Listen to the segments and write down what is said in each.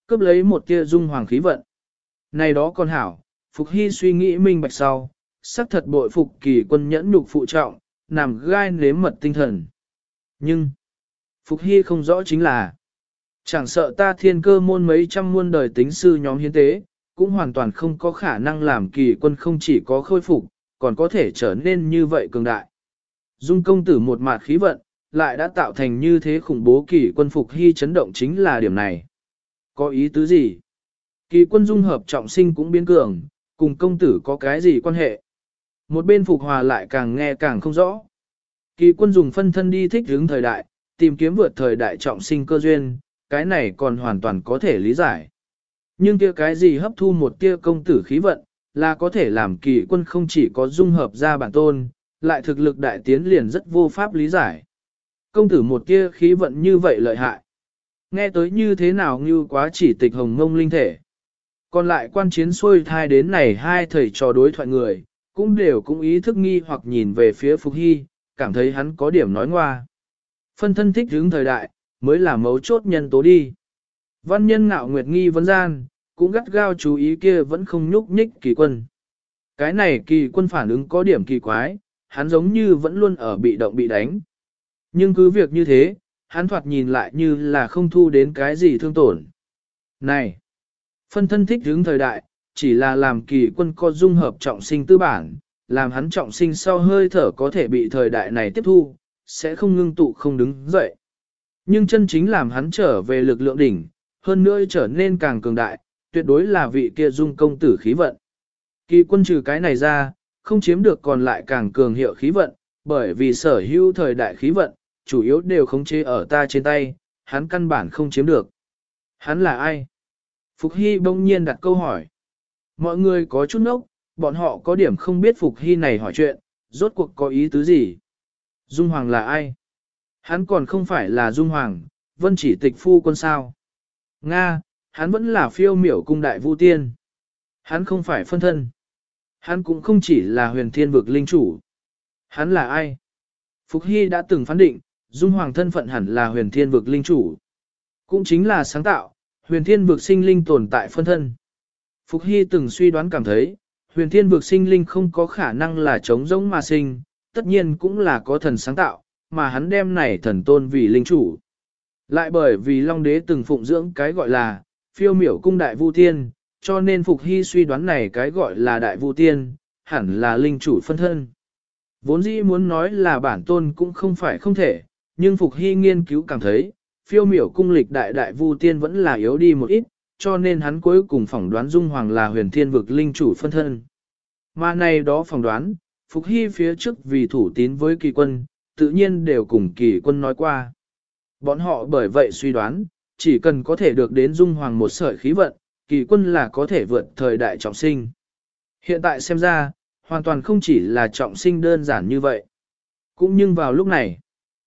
cướp lấy một tia dung hoàng khí vận. Này đó con hảo, Phục Hy suy nghĩ minh bạch sau, sắc thật bội phục Kỳ Quân nhẫn nhục phụ trọng, nằm gai nếm mật tinh thần. Nhưng, Phục Hy không rõ chính là, chẳng sợ ta thiên cơ môn mấy trăm muôn đời tính sư nhóm hiến tế, cũng hoàn toàn không có khả năng làm Kỳ Quân không chỉ có khôi phục, còn có thể trở nên như vậy cường đại. Dung công tử một mạt khí vận, lại đã tạo thành như thế khủng bố Kỳ Quân. Phục Hy chấn động chính là điểm này. Có ý tứ gì? Kỳ Quân dung hợp trọng sinh cũng biến cường, cùng công tử có cái gì quan hệ? Một bên Phục Hòa lại càng nghe càng không rõ. Kỳ Quân dùng phân thân đi thích hướng thời đại, tìm kiếm vượt thời đại trọng sinh cơ duyên, cái này còn hoàn toàn có thể lý giải. Nhưng kia cái gì hấp thu một tia công tử khí vận, là có thể làm Kỳ Quân không chỉ có dung hợp ra bản tôn, lại thực lực đại tiến liền rất vô pháp lý giải. Công tử một tia khí vận như vậy lợi hại. Nghe tới như thế nào như quá chỉ tịch hồng mông linh thể. Còn lại quan chiến xuôi thai đến này hai thầy trò đối thoại người, cũng ý thức nghi hoặc nhìn về phía Phục Hy, cảm thấy hắn có điểm nói ngoa. Phân thân thích hướng thời đại, mới là mấu chốt nhân tố đi. Văn nhân ngạo nguyệt nghi vấn gian, cũng gắt gao chú ý kia vẫn không nhúc nhích Kỳ Quân. Cái này Kỳ Quân phản ứng có điểm kỳ quái, hắn giống như vẫn luôn ở bị động bị đánh. Nhưng cứ việc như thế, hắn thoạt nhìn lại như là không thu đến cái gì thương tổn. Này! Phân thân thích hướng thời đại, chỉ là làm Kỳ Quân có dung hợp trọng sinh tư bản, làm hắn trọng sinh sau hơi thở có thể bị thời đại này tiếp thu, sẽ không ngưng tụ không đứng dậy. Nhưng chân chính làm hắn trở về lực lượng đỉnh, hơn nữa trở nên càng cường đại, tuyệt đối là vị kia dung công tử khí vận. Kỳ Quân trừ cái này ra, không chiếm được còn lại càng cường hiệu khí vận, bởi vì sở hữu thời đại khí vận, chủ yếu đều khống chế ở ta trên tay, hắn căn bản không chiếm được. Hắn là ai? Phục Hy bỗng nhiên đặt câu hỏi. Mọi người có chút nốc, bọn họ có điểm không biết Phục Hy này hỏi chuyện, rốt cuộc có ý tứ gì? Dung Hoàng là ai? Hắn còn không phải là Dung Hoàng, Vân Chỉ Tịch phu quân sao? Nga, hắn vẫn là phiêu miểu cung đại vu tiên. Hắn không phải phân thân. Hắn cũng không chỉ là huyền thiên vực linh chủ. Hắn là ai? Phục Hy đã từng phán định, Dung Hoàng thân phận hẳn là huyền thiên vực linh chủ. Cũng chính là sáng tạo, huyền thiên vực sinh linh tồn tại phân thân. Phục Hy từng suy đoán cảm thấy, huyền thiên vực sinh linh không có khả năng là trống rỗng mà sinh, tất nhiên cũng là có thần sáng tạo, mà hắn đem này thần tôn vì linh chủ. Lại bởi vì Long Đế từng phụng dưỡng cái gọi là phiêu miểu cung đại vu tiên, cho nên Phục Hy suy đoán này cái gọi là đại vu tiên, hẳn là linh chủ phân thân. Vốn dĩ muốn nói là bản tôn cũng không phải không thể, nhưng Phục Hy nghiên cứu cảm thấy, phiêu miểu cung lịch đại vu tiên vẫn là yếu đi một ít, cho nên hắn cuối cùng phỏng đoán Dung Hoàng là huyền thiên vực linh chủ phân thân. Mà này đó phỏng đoán, Phục Hy phía trước vì thủ tín với Kỳ Quân, tự nhiên đều cùng Kỳ Quân nói qua. Bọn họ bởi vậy suy đoán, chỉ cần có thể được đến Dung Hoàng một sợi khí vận, Kỳ Quân là có thể vượt thời đại trọng sinh. Hiện tại xem ra, hoàn toàn không chỉ là trọng sinh đơn giản như vậy. Cũng nhưng vào lúc này,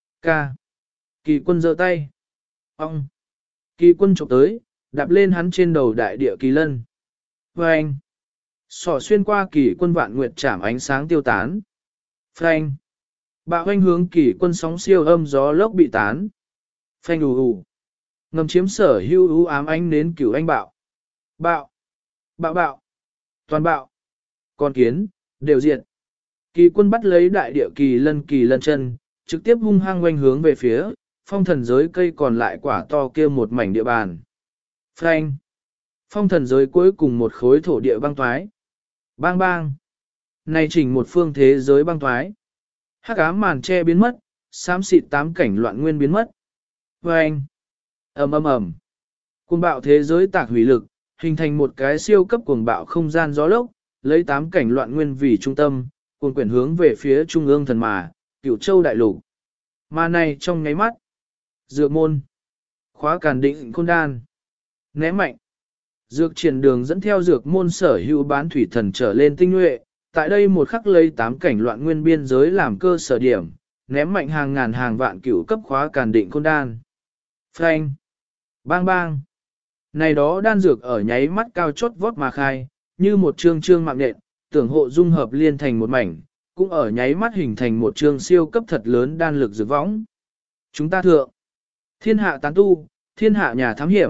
Kỳ Quân giơ tay. Ông! Kỳ Quân chụp tới, đạp lên hắn trên đầu đại địa kỳ lân. Phanh! Sỏ xuyên qua Kỳ Quân vạn nguyệt chảm ánh sáng tiêu tán. Phanh! Bạo hoanh hướng Kỳ Quân sóng siêu âm gió lốc bị tán. Phanh ù ù! Ngầm chiếm sở hưu ưu ám ánh đến cửu anh bạo. Bạo! Bạo bạo! Toàn bạo! Con kiến, đều diệt. Kỳ Quân bắt lấy đại địa kỳ lân chân, trực tiếp hung hăng quanh hướng về phía, phong thần giới cây còn lại quả to kia một mảnh địa bàn. Phanh! Phong thần giới cuối cùng một khối thổ địa băng toái. Bang bang! Này chỉnh một phương thế giới băng toái. Hắc ám màn che biến mất, xám xịt tám cảnh loạn nguyên biến mất. Phanh! Ầm ầm ầm! Cuồng bạo thế giới tạc hủy lực, hình thành một cái siêu cấp cuồng bạo không gian gió lốc, lấy tám cảnh loạn nguyên vì trung tâm, cuồng quyển hướng về phía trung ương thần mà, Cửu Châu đại lục. Mà này trong nháy mắt, dược môn, khóa càn định khôn đan, ném mạnh. Dược triển đường dẫn theo dược môn sở hữu bán thủy thần trở lên tinh nhuệ, tại đây một khắc lấy tám cảnh loạn nguyên biên giới làm cơ sở điểm, ném mạnh hàng ngàn hàng vạn cửu cấp khóa càn định khôn đan. Phanh! Bang bang! Này đó đan dược ở nháy mắt cao chót vót mà khai, như một trương mạng nện, tưởng hộ dung hợp liên thành một mảnh, cũng ở nháy mắt hình thành một trương siêu cấp thật lớn đan lực dược võng. Chúng ta thượng, thiên hạ tán tu, thiên hạ nhà thám hiểm,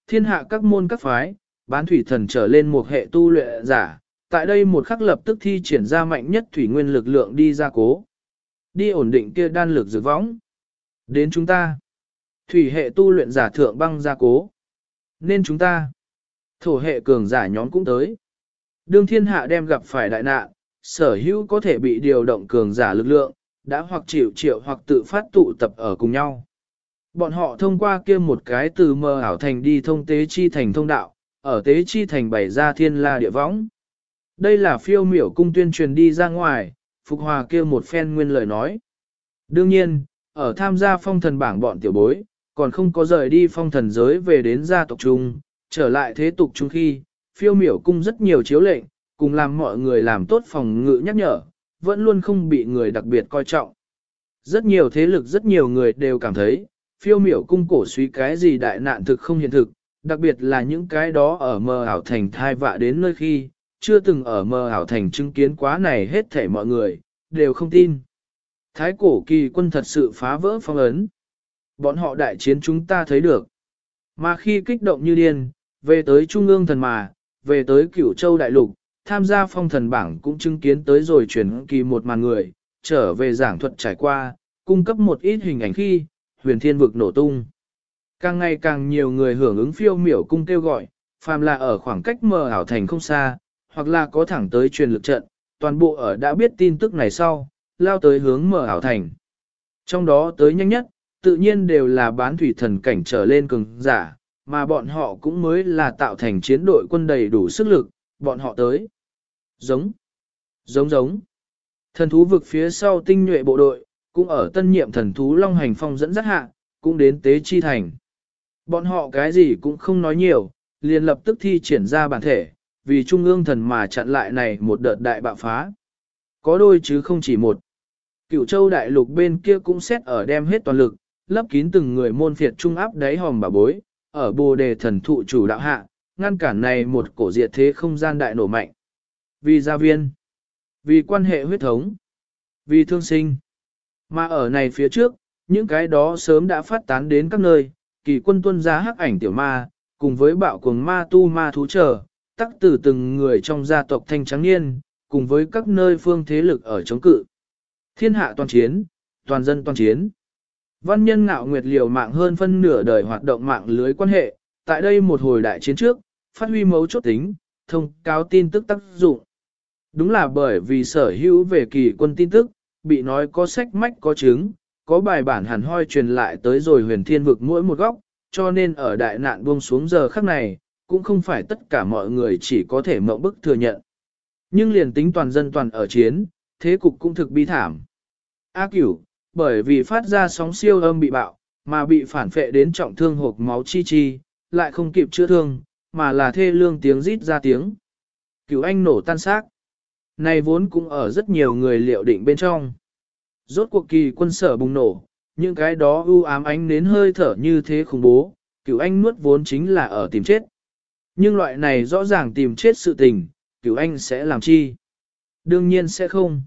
Thiên hạ các môn các phái, bán thủy thần trở lên một hệ tu luyện giả, tại đây một khắc lập tức thi triển ra mạnh nhất thủy nguyên lực lượng đi ra cố. Đi ổn định kia đan lực dược võng. Đến chúng ta. Thủy hệ tu luyện giả thượng băng ra cố. Nên chúng ta. Thổ hệ cường giả nhóm cũng tới. Đương thiên hạ đem gặp phải đại nạn, sở hữu có thể bị điều động cường giả lực lượng, đã hoặc chịu triệu hoặc tự phát tụ tập ở cùng nhau. Bọn họ thông qua kia một cái từ mờ ảo thành đi thông tế chi thành thông đạo, ở tế chi thành bày ra thiên la địa võng. Đây là phiêu miểu cung tuyên truyền đi ra ngoài, phục hòa kia một phen nguyên lời nói. Đương nhiên, ở tham gia phong thần bảng bọn tiểu bối, còn không có rời đi phong thần giới về đến gia tộc trung, trở lại thế tục chung khi, phiêu miểu cung rất nhiều chiếu lệnh, cùng làm mọi người làm tốt phòng ngự nhắc nhở, vẫn luôn không bị người đặc biệt coi trọng. Rất nhiều thế lực rất nhiều người đều cảm thấy, phiêu miểu cung cổ suý cái gì đại nạn thực không hiện thực, đặc biệt là những cái đó ở mờ ảo thành thai vạ đến nơi khi, chưa từng ở mờ ảo thành chứng kiến quá này hết thảy mọi người, đều không tin. Thái cổ kỳ quân thật sự phá vỡ phong ấn. Bọn họ đại chiến chúng ta thấy được. Mà khi kích động như điên, về tới Trung ương thần mà, về tới Cửu Châu Đại Lục, tham gia phong thần bảng cũng chứng kiến tới rồi chuyển kỳ một màn người, trở về giảng thuật trải qua, cung cấp một ít hình ảnh khi, huyền thiên vực nổ tung. Càng ngày càng nhiều người hưởng ứng phiêu miểu cung kêu gọi, phàm là ở khoảng cách mờ ảo thành không xa, hoặc là có thẳng tới truyền lực trận, toàn bộ ở đã biết tin tức này sau, lao tới hướng mờ ảo thành. Trong đó tới nhanh nhất, tự nhiên đều là bán thủy thần cảnh trở lên cường giả, mà bọn họ cũng mới là tạo thành chiến đội quân đầy đủ sức lực, bọn họ tới. Giống. Thần thú vực phía sau tinh nhuệ bộ đội, cũng ở tân nhiệm thần thú Long Hành Phong dẫn dắt hạ, cũng đến tế chi thành. Bọn họ cái gì cũng không nói nhiều, liền lập tức thi triển ra bản thể, vì trung ương thần mà chặn lại này một đợt đại bạo phá. Có đôi chứ không chỉ một. Cửu Châu Đại Lục bên kia cũng xét ở đem hết toàn lực, lấp kín từng người môn phiệt trung áp đáy hòm bà bối, ở Bồ Đề thần thụ chủ đạo hạ, ngăn cản này một cổ diệt thế không gian đại nổ mạnh. Vì gia viên, vì quan hệ huyết thống, vì thương sinh. Mà ở này phía trước, những cái đó sớm đã phát tán đến các nơi, kỳ quân tuân ra hắc ảnh tiểu ma, cùng với bạo cuồng ma tu ma thú trở, tắc từ từng người trong gia tộc thanh trắng niên, cùng với các nơi phương thế lực ở chống cự. Thiên hạ toàn chiến, toàn dân toàn chiến. Văn nhân ngạo nguyệt liều mạng hơn phân nửa đời hoạt động mạng lưới quan hệ, tại đây một hồi đại chiến trước, phát huy mấu chốt tính, thông cáo tin tức tác dụng. Đúng là bởi vì sở hữu về kỳ quân tin tức, bị nói có sách mách có chứng, có bài bản hẳn hoi truyền lại tới rồi huyền thiên vực mỗi một góc, cho nên ở đại nạn buông xuống giờ khắc này, cũng không phải tất cả mọi người chỉ có thể mộng bức thừa nhận. Nhưng liền tính toàn dân toàn ở chiến, thế cục cũng thực bi thảm. A Cửu, bởi vì phát ra sóng siêu âm bị bạo, mà bị phản phệ đến trọng thương hộp máu chi chi, lại không kịp chữa thương, mà là thê lương tiếng rít ra tiếng. Cửu Anh nổ tan xác. Này vốn cũng ở rất nhiều người liệu định bên trong. Rốt cuộc kỳ quân sở bùng nổ, những cái đó u ám ánh nến hơi thở như thế khủng bố, Cửu Anh nuốt vốn chính là ở tìm chết. Nhưng loại này rõ ràng tìm chết sự tình, Cửu Anh sẽ làm chi? Đương nhiên sẽ không.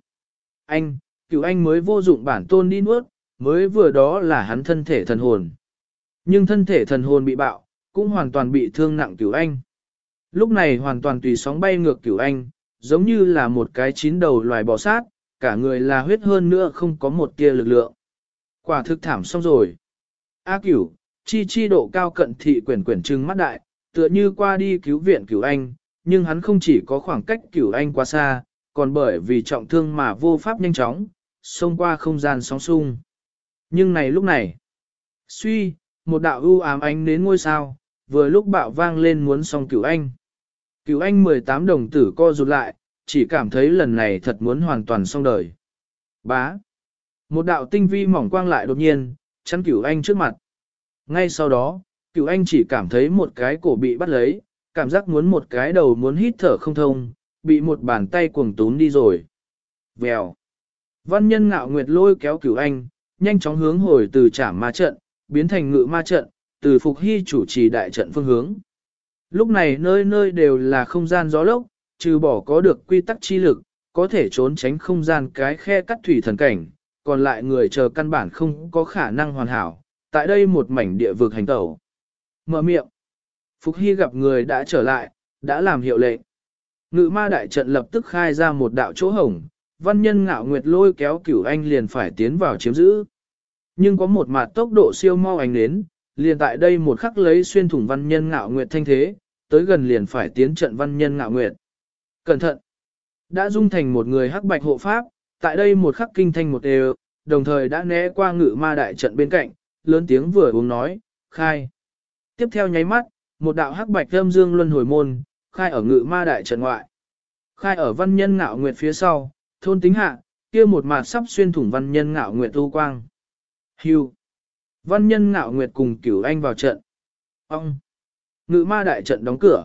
Cửu Anh mới vô dụng bản tôn đi nuốt, mới vừa đó là hắn thân thể thần hồn. Nhưng thân thể thần hồn bị bạo, cũng hoàn toàn bị thương nặng Cửu Anh. Lúc này hoàn toàn tùy sóng bay ngược Cửu Anh, giống như là một cái chín đầu loài bò sát, cả người là huyết hơn nữa không có một tia lực lượng. Quả thực thảm xong rồi. A Cửu, chi độ cao cận thị quyển quyển trừng mắt đại, tựa như qua đi cứu viện Cửu Anh, nhưng hắn không chỉ có khoảng cách Cửu Anh quá xa, còn bởi vì trọng thương mà vô pháp nhanh chóng, xông qua không gian sóng sung. Nhưng này lúc này, suy, một đạo u ám ánh đến ngôi sao, vừa lúc bạo vang lên muốn xong Cửu Anh. Cửu Anh 18 đồng tử co rụt lại, chỉ cảm thấy lần này thật muốn hoàn toàn xong đời. Bá. Một đạo tinh vi mỏng quang lại đột nhiên, chắn Cửu Anh trước mặt. Ngay sau đó, Cửu Anh chỉ cảm thấy một cái cổ bị bắt lấy, cảm giác muốn một cái đầu muốn hít thở không thông, bị một bàn tay cuồng tún đi rồi. Vèo. Văn nhân ngạo nguyệt lôi kéo Cửu Anh, nhanh chóng hướng hồi từ trảm ma trận, biến thành ngự ma trận, từ Phục Hy chủ trì đại trận phương hướng. Lúc này nơi nơi đều là không gian gió lốc, trừ bỏ có được quy tắc chi lực, có thể trốn tránh không gian cái khe cắt thủy thần cảnh, còn lại người chờ căn bản không có khả năng hoàn hảo, tại đây một mảnh địa vực hành tẩu. Mở miệng. Phục Hy gặp người đã trở lại, đã làm hiệu lệnh. Ngự ma đại trận lập tức khai ra một đạo chỗ hổng, văn nhân Ngạo Nguyệt lôi kéo Cửu Anh liền phải tiến vào chiếm giữ. Nhưng có một mặt tốc độ siêu mau ánh đến, liền tại đây một khắc lấy xuyên thủng văn nhân Ngạo Nguyệt thanh thế, tới gần liền phải tiến trận văn nhân Ngạo Nguyệt. Cẩn thận! Đã dung thành một người hắc bạch hộ pháp, tại đây một khắc kinh thanh một đều, đồng thời đã né qua ngự ma đại trận bên cạnh, lớn tiếng vừa uống nói, khai. Tiếp theo nháy mắt, một đạo hắc bạch âm dương luân hồi môn, khai ở ngự ma đại trận ngoại. Khai ở văn nhân Ngạo Nguyệt phía sau, thôn tính hạ, kia một mặt sắp xuyên thủng văn nhân Ngạo Nguyệt u quang. Hưu. Văn nhân Ngạo Nguyệt cùng Cửu Anh vào trận. Ông. Ngự ma đại trận đóng cửa.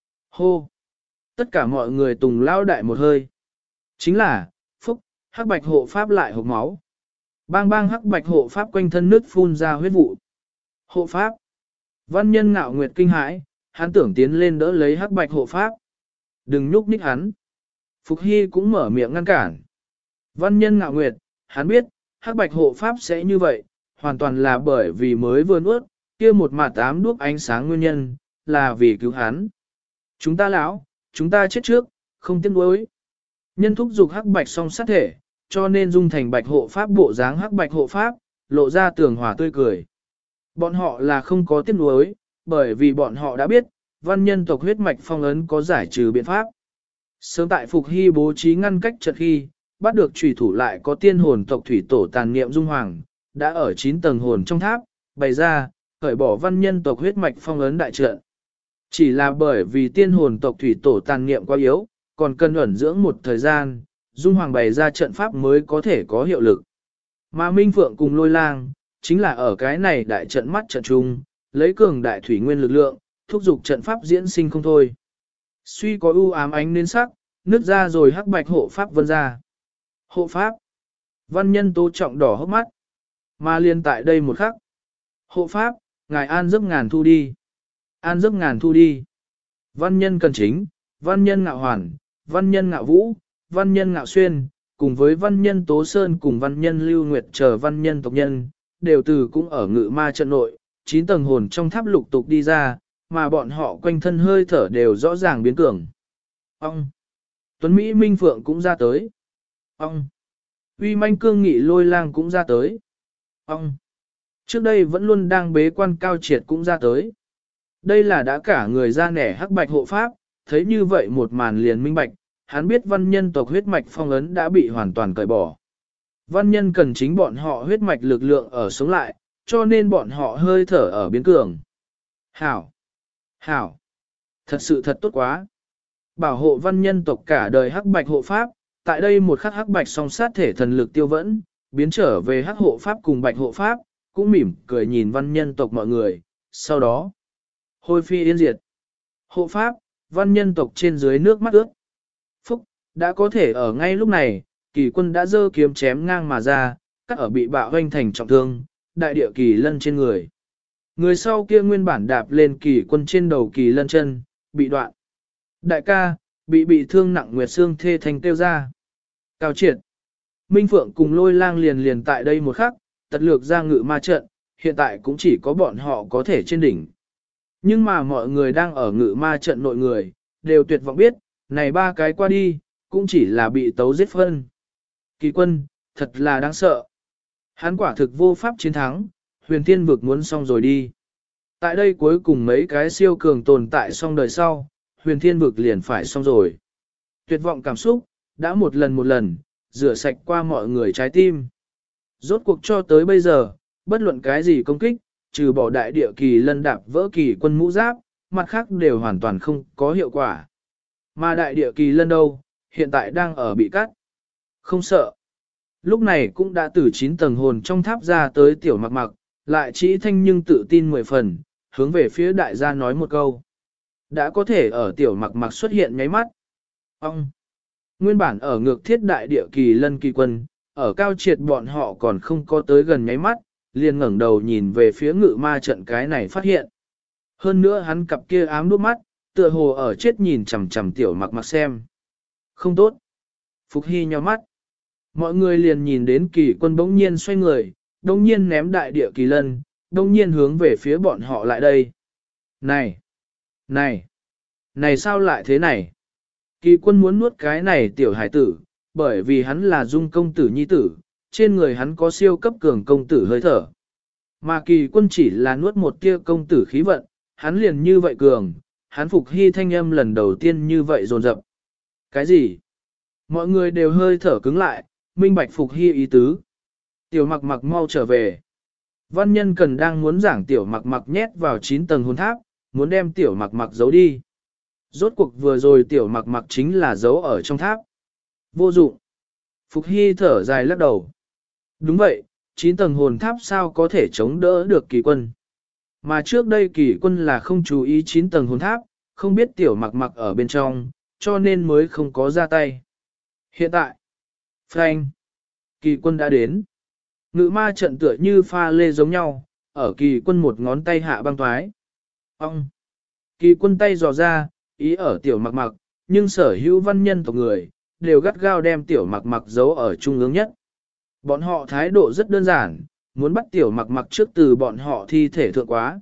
Hô. Tất cả mọi người tùng lao đại một hơi. Chính là, phúc, hắc bạch hộ pháp lại hộc máu. Bang bang hắc bạch hộ pháp quanh thân nước phun ra huyết vụ. Hộ pháp. Văn nhân Ngạo Nguyệt kinh hãi, hắn tưởng tiến lên đỡ lấy hắc bạch hộ pháp. Đừng nhúc nhích hắn. Phục Hy cũng mở miệng ngăn cản. Văn nhân Ngạo Nguyệt, hắn biết, hắc bạch hộ pháp sẽ như vậy, hoàn toàn là bởi vì mới vừa nuốt, kia một mạt tám đuốc ánh sáng nguyên nhân, là vì cứu hắn. Chúng ta lão, chúng ta chết trước, không tiếc nuối. Nhân thúc dục hắc bạch song sát thể, cho nên dung thành bạch hộ pháp bộ dáng hắc bạch hộ pháp, lộ ra tường hòa tươi cười. Bọn họ là không có tiếc nuối, bởi vì bọn họ đã biết, văn nhân tộc huyết mạch phong ấn có giải trừ biện pháp. Sớm tại Phục Hy bố trí ngăn cách chợt khi, bắt được trùy thủ lại có tiên hồn tộc thủy tổ tàn niệm dung hoàng, đã ở 9 tầng hồn trong tháp, bày ra, khởi bỏ văn nhân tộc huyết mạch phong ấn đại trận. Chỉ là bởi vì tiên hồn tộc thủy tổ tàn niệm quá yếu, còn cần ẩn dưỡng một thời gian, dung hoàng bày ra trận pháp mới có thể có hiệu lực. Mà Minh Phượng cùng Lôi Lang, chính là ở cái này đại trận mắt trận trung, lấy cường đại thủy nguyên lực lượng, thúc giục trận pháp diễn sinh không thôi. Suy có u ám ánh đến sắc, nứt ra rồi hắc bạch hộ pháp vân ra. Hộ pháp. Văn nhân Tố Trọng đỏ hốc mắt. Mà liên tại đây một khắc. Hộ pháp, ngài an giấc ngàn thu đi. An giấc ngàn thu đi. Văn nhân Cần Chính, văn nhân Ngạo Hoàn, văn nhân Ngạo Vũ, văn nhân Ngạo Xuyên, cùng với văn nhân Tố Sơn cùng văn nhân Lưu Nguyệt chờ văn nhân tộc nhân, đều từ cũng ở ngự ma trận nội, 9 tầng hồn trong tháp lục tục đi ra, mà bọn họ quanh thân hơi thở đều rõ ràng biến cường. Ông! Tuấn Mỹ Minh Phượng cũng ra tới. Ông! Uy manh cương nghị Lôi Lang cũng ra tới. Ông! Trước đây vẫn luôn đang bế quan Cao Triệt cũng ra tới. Đây là đã cả người ra nẻ hắc bạch hộ pháp, thấy như vậy một màn liền minh bạch, hắn biết văn nhân tộc huyết mạch phong ấn đã bị hoàn toàn cởi bỏ. Văn nhân Cần Chính bọn họ huyết mạch lực lượng ở sống lại, cho nên bọn họ hơi thở ở biến cường. Hảo! Hảo! Thật sự thật tốt quá! Bảo hộ văn nhân tộc cả đời hắc bạch hộ pháp, tại đây một khắc hắc bạch song sát thể thần lực tiêu vẫn, biến trở về hắc hộ pháp cùng bạch hộ pháp, cũng mỉm cười nhìn văn nhân tộc mọi người, sau đó hôi phi yên diệt. Hộ pháp, văn nhân tộc trên dưới nước mắt ướt. Phúc, đã có thể ở ngay lúc này, Kỳ Quân đã giơ kiếm chém ngang mà ra, cắt ở bị bạo hoanh thành trọng thương, đại địa Kỳ Lân trên người. Người sau kia nguyên bản đạp lên Kỳ Quân trên đầu Kỳ Lân chân, bị đoạn. Đại ca, bị thương nặng Nguyệt Sương thê thành tiêu ra. Cao Triệt. Minh Phượng cùng Lôi Lang liền tại đây một khắc, tật lược ra ngự ma trận, hiện tại cũng chỉ có bọn họ có thể trên đỉnh. Nhưng mà mọi người đang ở ngự ma trận nội người, đều tuyệt vọng biết, này ba cái qua đi, cũng chỉ là bị tấu giết phân. Kỳ Quân, thật là đáng sợ. Hắn quả thực vô pháp chiến thắng, huyền thiên vực muốn xong rồi đi. Tại đây cuối cùng mấy cái siêu cường tồn tại xong đời sau, huyền thiên vực liền phải xong rồi. Tuyệt vọng cảm xúc, đã một lần, rửa sạch qua mọi người trái tim. Rốt cuộc cho tới bây giờ, bất luận cái gì công kích, trừ bỏ đại địa Kỳ Lân đạp vỡ Kỳ Quân mũ giáp, mặt khác đều hoàn toàn không có hiệu quả. Mà đại địa Kỳ Lân đâu, hiện tại đang ở bị cắt. Không sợ. Lúc này cũng đã từ 9 tầng hồn trong tháp ra tới tiểu mặc mặc, lại chỉ thanh nhưng tự tin 10 phần, hướng về phía đại gia nói một câu. Đã có thể ở tiểu mặc mặc xuất hiện nháy mắt. Ông! Nguyên bản ở ngược thiết đại địa Kỳ Lân Kỳ Quân, ở Cao Triệt bọn họ còn không có tới gần nháy mắt, liền ngẩng đầu nhìn về phía ngự ma trận cái này phát hiện. Hơn nữa hắn cặp kia ám đuốc mắt, tựa hồ ở chết nhìn chằm chằm tiểu mặc mặc xem. Không tốt. Phục Hy nhíu mắt. Mọi người liền nhìn đến Kỳ Quân bỗng nhiên xoay người, đông nhiên ném đại địa Kỳ Lân, đông nhiên hướng về phía bọn họ lại đây. Này! Này, này sao lại thế này? Kỳ quân muốn nuốt cái này tiểu hải tử, bởi vì hắn là dung công tử nhi tử, trên người hắn có siêu cấp cường công tử hơi thở. Mà kỳ quân chỉ là nuốt một tia công tử khí vận, hắn liền như vậy cường, hắn Phục Hy thanh âm lần đầu tiên như vậy dồn dập. Cái gì? Mọi người đều hơi thở cứng lại, minh bạch Phục Hy ý tứ. Tiểu mặc mặc mau trở về. Văn nhân cần đang muốn giảng tiểu mặc mặc nhét vào 9 tầng hồn tháp, muốn đem tiểu mặc mặc giấu đi. Rốt cuộc vừa rồi tiểu mặc mặc chính là giấu ở trong tháp. Vô dụng. Phục Hy thở dài lắc đầu. Đúng vậy, 9 tầng hồn tháp sao có thể chống đỡ được kỳ quân. Mà trước đây kỳ quân là không chú ý 9 tầng hồn tháp, không biết tiểu mặc mặc ở bên trong, cho nên mới không có ra tay. Hiện tại, Frank, kỳ quân đã đến. Ngự ma trận tựa như pha lê giống nhau, ở kỳ quân một ngón tay hạ băng thoái. Ông, kỳ quân tay dò ra, ý ở tiểu mặc mặc, nhưng sở hữu văn nhân tộc người, đều gắt gao đem tiểu mặc mặc giấu ở trung ương nhất. Bọn họ thái độ rất đơn giản, muốn bắt tiểu mặc mặc trước từ bọn họ thi thể thượng quá.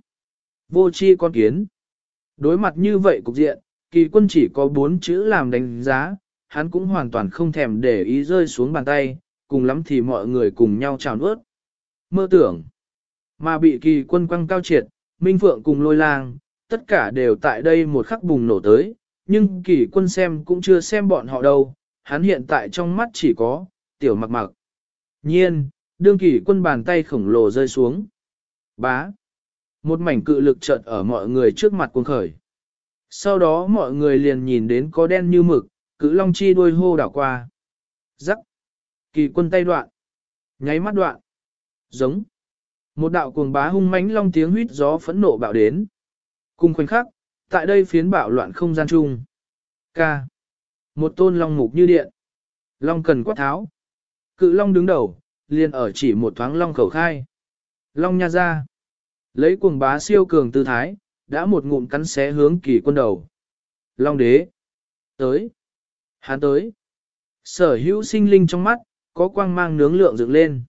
Vô chi con kiến. Đối mặt như vậy cục diện, kỳ quân chỉ có 4 chữ làm đánh giá, hắn cũng hoàn toàn không thèm để ý rơi xuống bàn tay, cùng lắm thì mọi người cùng nhau chào nuốt. Mơ tưởng, mà bị kỳ quân quăng cao triệt, Minh Phượng cùng Lôi Lang, tất cả đều tại đây một khắc bùng nổ tới, nhưng kỳ quân xem cũng chưa xem bọn họ đâu, hắn hiện tại trong mắt chỉ có, tiểu mặc mặc. Nhiên, đương kỳ quân bàn tay khổng lồ rơi xuống. Bá. Một mảnh cự lực chợt ở mọi người trước mặt cuồng khởi. Sau đó mọi người liền nhìn đến có đen như mực, cự long chi đuôi hô đảo qua. Rắc. Kỳ quân tay đoạn. Nháy mắt đoạn. Giống. Một đạo cuồng bá hung mãnh long tiếng huýt gió phẫn nộ bạo đến. Cùng khoảnh khắc, tại đây phiến bạo loạn không gian chung. Ca. Một tôn long mục như điện. Long cần quát tháo. Cự long đứng đầu, liền ở chỉ một thoáng long khẩu khai. Long nha ra. Lấy cuồng bá siêu cường tư thái, đã một ngụm cắn xé hướng kỳ quân đầu. Long đế. Tới. Hắn tới. Sở hữu sinh linh trong mắt, có quang mang nướng lượng dựng lên.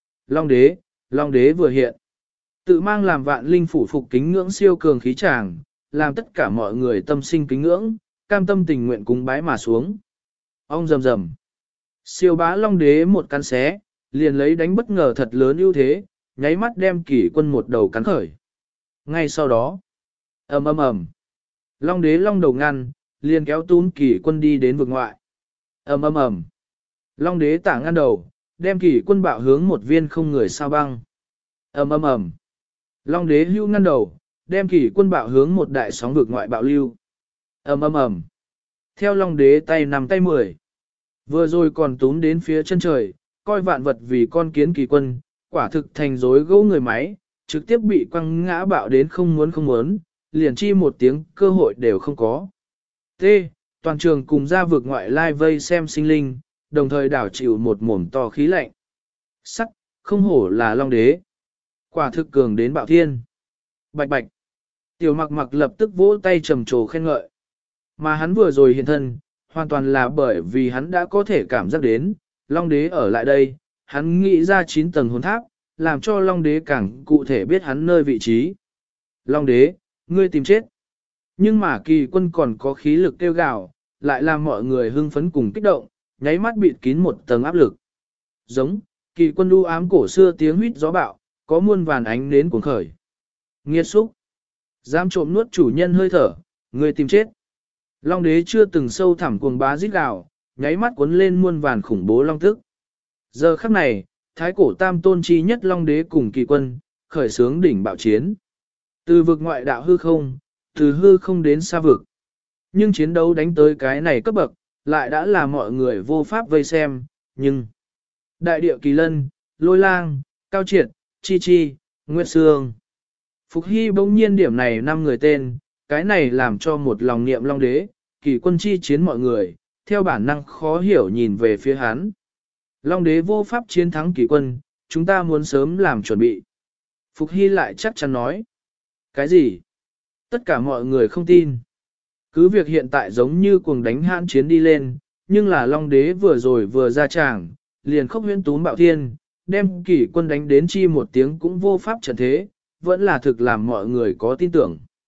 Long đế vừa hiện. Tự mang làm vạn linh phủ phục kính ngưỡng siêu cường khí tràng, làm tất cả mọi người tâm sinh kính ngưỡng, cam tâm tình nguyện cúng bái mà xuống. Ông rầm rầm. Siêu bá long đế một cắn xé, liền lấy đánh bất ngờ thật lớn ưu thế, nháy mắt đem kỷ quân một đầu cắn khởi. Ngay sau đó, ầm ầm ầm, long đế long đầu ngăn, liền kéo túm kỷ quân đi đến vực ngoại. Ầm ầm ầm, long đế tả ngăn đầu, đem kỷ quân bạo hướng một viên không người sao băng. Ầm ầm ầm, long đế hưu ngăn đầu, đem kỷ quân bạo hướng một đại sóng vực ngoại bạo lưu. Ầm ầm ầm, theo long đế tay nằm tay 10. Vừa rồi còn túm đến phía chân trời, coi vạn vật vì con kiến kỳ quân, quả thực thành rối gỗ người máy, trực tiếp bị quăng ngã bạo đến không muốn, liền chi một tiếng cơ hội đều không có. T. Toàn trường cùng ra vực ngoại lai vây xem sinh linh, đồng thời đảo chịu một mồm to khí lạnh. Sắc, không hổ là long đế. Quả thực cường đến bạo thiên. Bạch bạch. Tiểu mặc mặc lập tức vỗ tay trầm trồ khen ngợi. Mà hắn vừa rồi hiện thân, hoàn toàn là bởi vì hắn đã có thể cảm giác đến, Long Đế ở lại đây, hắn nghĩ ra 9 tầng hồn tháp, làm cho Long Đế càng cụ thể biết hắn nơi vị trí. Long Đế, ngươi tìm chết. Nhưng mà kỳ quân còn có khí lực kêu gào, lại làm mọi người hưng phấn cùng kích động, nháy mắt bịt kín một tầng áp lực. Giống, kỳ quân u ám cổ xưa tiếng huýt gió bạo, có muôn vàn ánh nến cuồng khởi. Nghiệt xúc. Dám trộm nuốt chủ nhân hơi thở, ngươi tìm chết. Long đế chưa từng sâu thẳm cuồng bá rít gào, nháy mắt cuốn lên muôn vàn khủng bố long tức. Giờ khắc này, thái cổ tam tôn chi nhất long đế cùng kỳ quân, khởi sướng đỉnh bạo chiến. Từ vực ngoại đạo hư không, từ hư không đến xa vực. Nhưng chiến đấu đánh tới cái này cấp bậc, lại đã là mọi người vô pháp vây xem, nhưng... Đại địa kỳ lân, lôi lang, cao triệt, chi chi, nguyệt sương. Phục Hy bỗng nhiên điểm này 5 người tên, cái này làm cho một lòng niệm long đế, kỳ quân chi chiến mọi người, theo bản năng khó hiểu nhìn về phía hắn. Long đế vô pháp chiến thắng kỳ quân, chúng ta muốn sớm làm chuẩn bị. Phục Hy lại chắc chắn nói. Cái gì? Tất cả mọi người không tin. Cứ việc hiện tại giống như cuồng đánh hãn chiến đi lên, nhưng là long đế vừa rồi vừa ra tràng, liền khốc huyễn túm bạo thiên, đem kỳ quân đánh đến chi một tiếng cũng vô pháp trận thế, vẫn là thực làm mọi người có tin tưởng.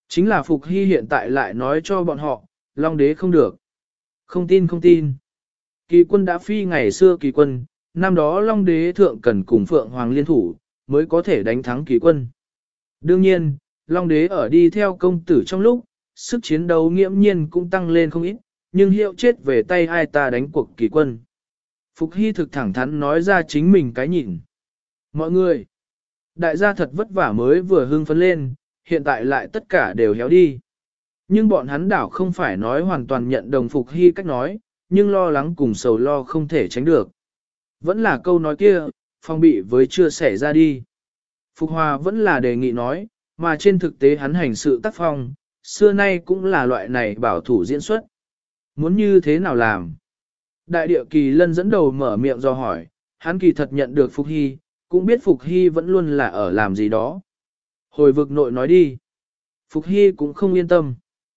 Chính là Phục Hy hiện tại lại nói cho bọn họ, Long đế không được. Không tin không tin. Kỳ quân đã phi ngày xưa kỳ quân, năm đó Long đế thượng cần cùng Phượng Hoàng liên thủ, mới có thể đánh thắng kỳ quân. Đương nhiên, Long đế ở đi theo công tử trong lúc, sức chiến đấu nghiễm nhiên cũng tăng lên không ít, nhưng hiệu chết về tay ai ta đánh cuộc kỳ quân. Phục Hy thực thẳng thắn nói ra chính mình cái nhìn. Mọi người, đại gia thật vất vả mới vừa hưng phấn lên, hiện tại lại tất cả đều héo đi. Nhưng bọn hắn đảo không phải nói hoàn toàn nhận đồng Phục Hy cách nói, nhưng lo lắng cùng sầu lo không thể tránh được. Vẫn là câu nói kia, phong bị với chưa xảy ra đi. Phục Hòa vẫn là đề nghị nói, mà trên thực tế hắn hành sự tác phong, xưa nay cũng là loại này bảo thủ diễn xuất. Muốn như thế nào làm? Đại địa kỳ lân dẫn đầu mở miệng do hỏi, hắn kỳ thật nhận được Phục Hy, cũng biết Phục Hy vẫn luôn là ở làm gì đó. Hồi vực nội nói đi. Phục Hy cũng không yên tâm.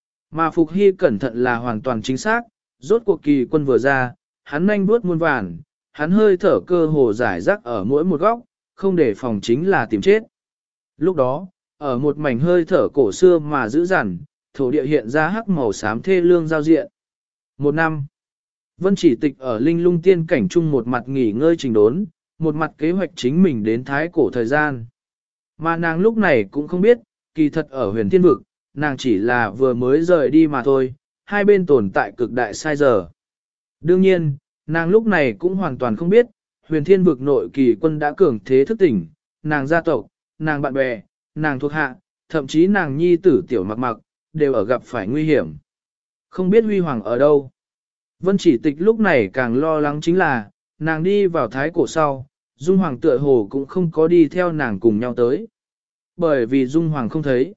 Mà Phục Hy cẩn thận là hoàn toàn chính xác, rốt cuộc kỳ quân vừa ra, hắn nhanh bước muôn vàn, hắn hơi thở cơ hồ giải rác ở mỗi một góc, không để phòng chính là tìm chết. Lúc đó, ở một mảnh hơi thở cổ xưa mà dữ dằn, thổ địa hiện ra hắc màu xám thê lương giao diện. Một năm, Vân Chỉ Tịch ở Linh Lung Tiên cảnh chung một mặt nghỉ ngơi trình đốn, một mặt kế hoạch chính mình đến thái cổ thời gian. Mà nàng lúc này cũng không biết, kỳ thật ở huyền thiên vực, nàng chỉ là vừa mới rời đi mà thôi, hai bên tồn tại cực đại sai giờ. Đương nhiên, nàng lúc này cũng hoàn toàn không biết, huyền thiên vực nội kỳ quân đã cường thế thức tỉnh, nàng gia tộc, nàng bạn bè, nàng thuộc hạ, thậm chí nàng nhi tử tiểu mặc mặc, đều ở gặp phải nguy hiểm. Không biết huy hoàng ở đâu. Vân Chỉ Tịch lúc này càng lo lắng chính là, nàng đi vào thái cổ sau, Dung Hoàng tựa hồ cũng không có đi theo nàng cùng nhau tới. Bởi vì Dung Hoàng không thấy.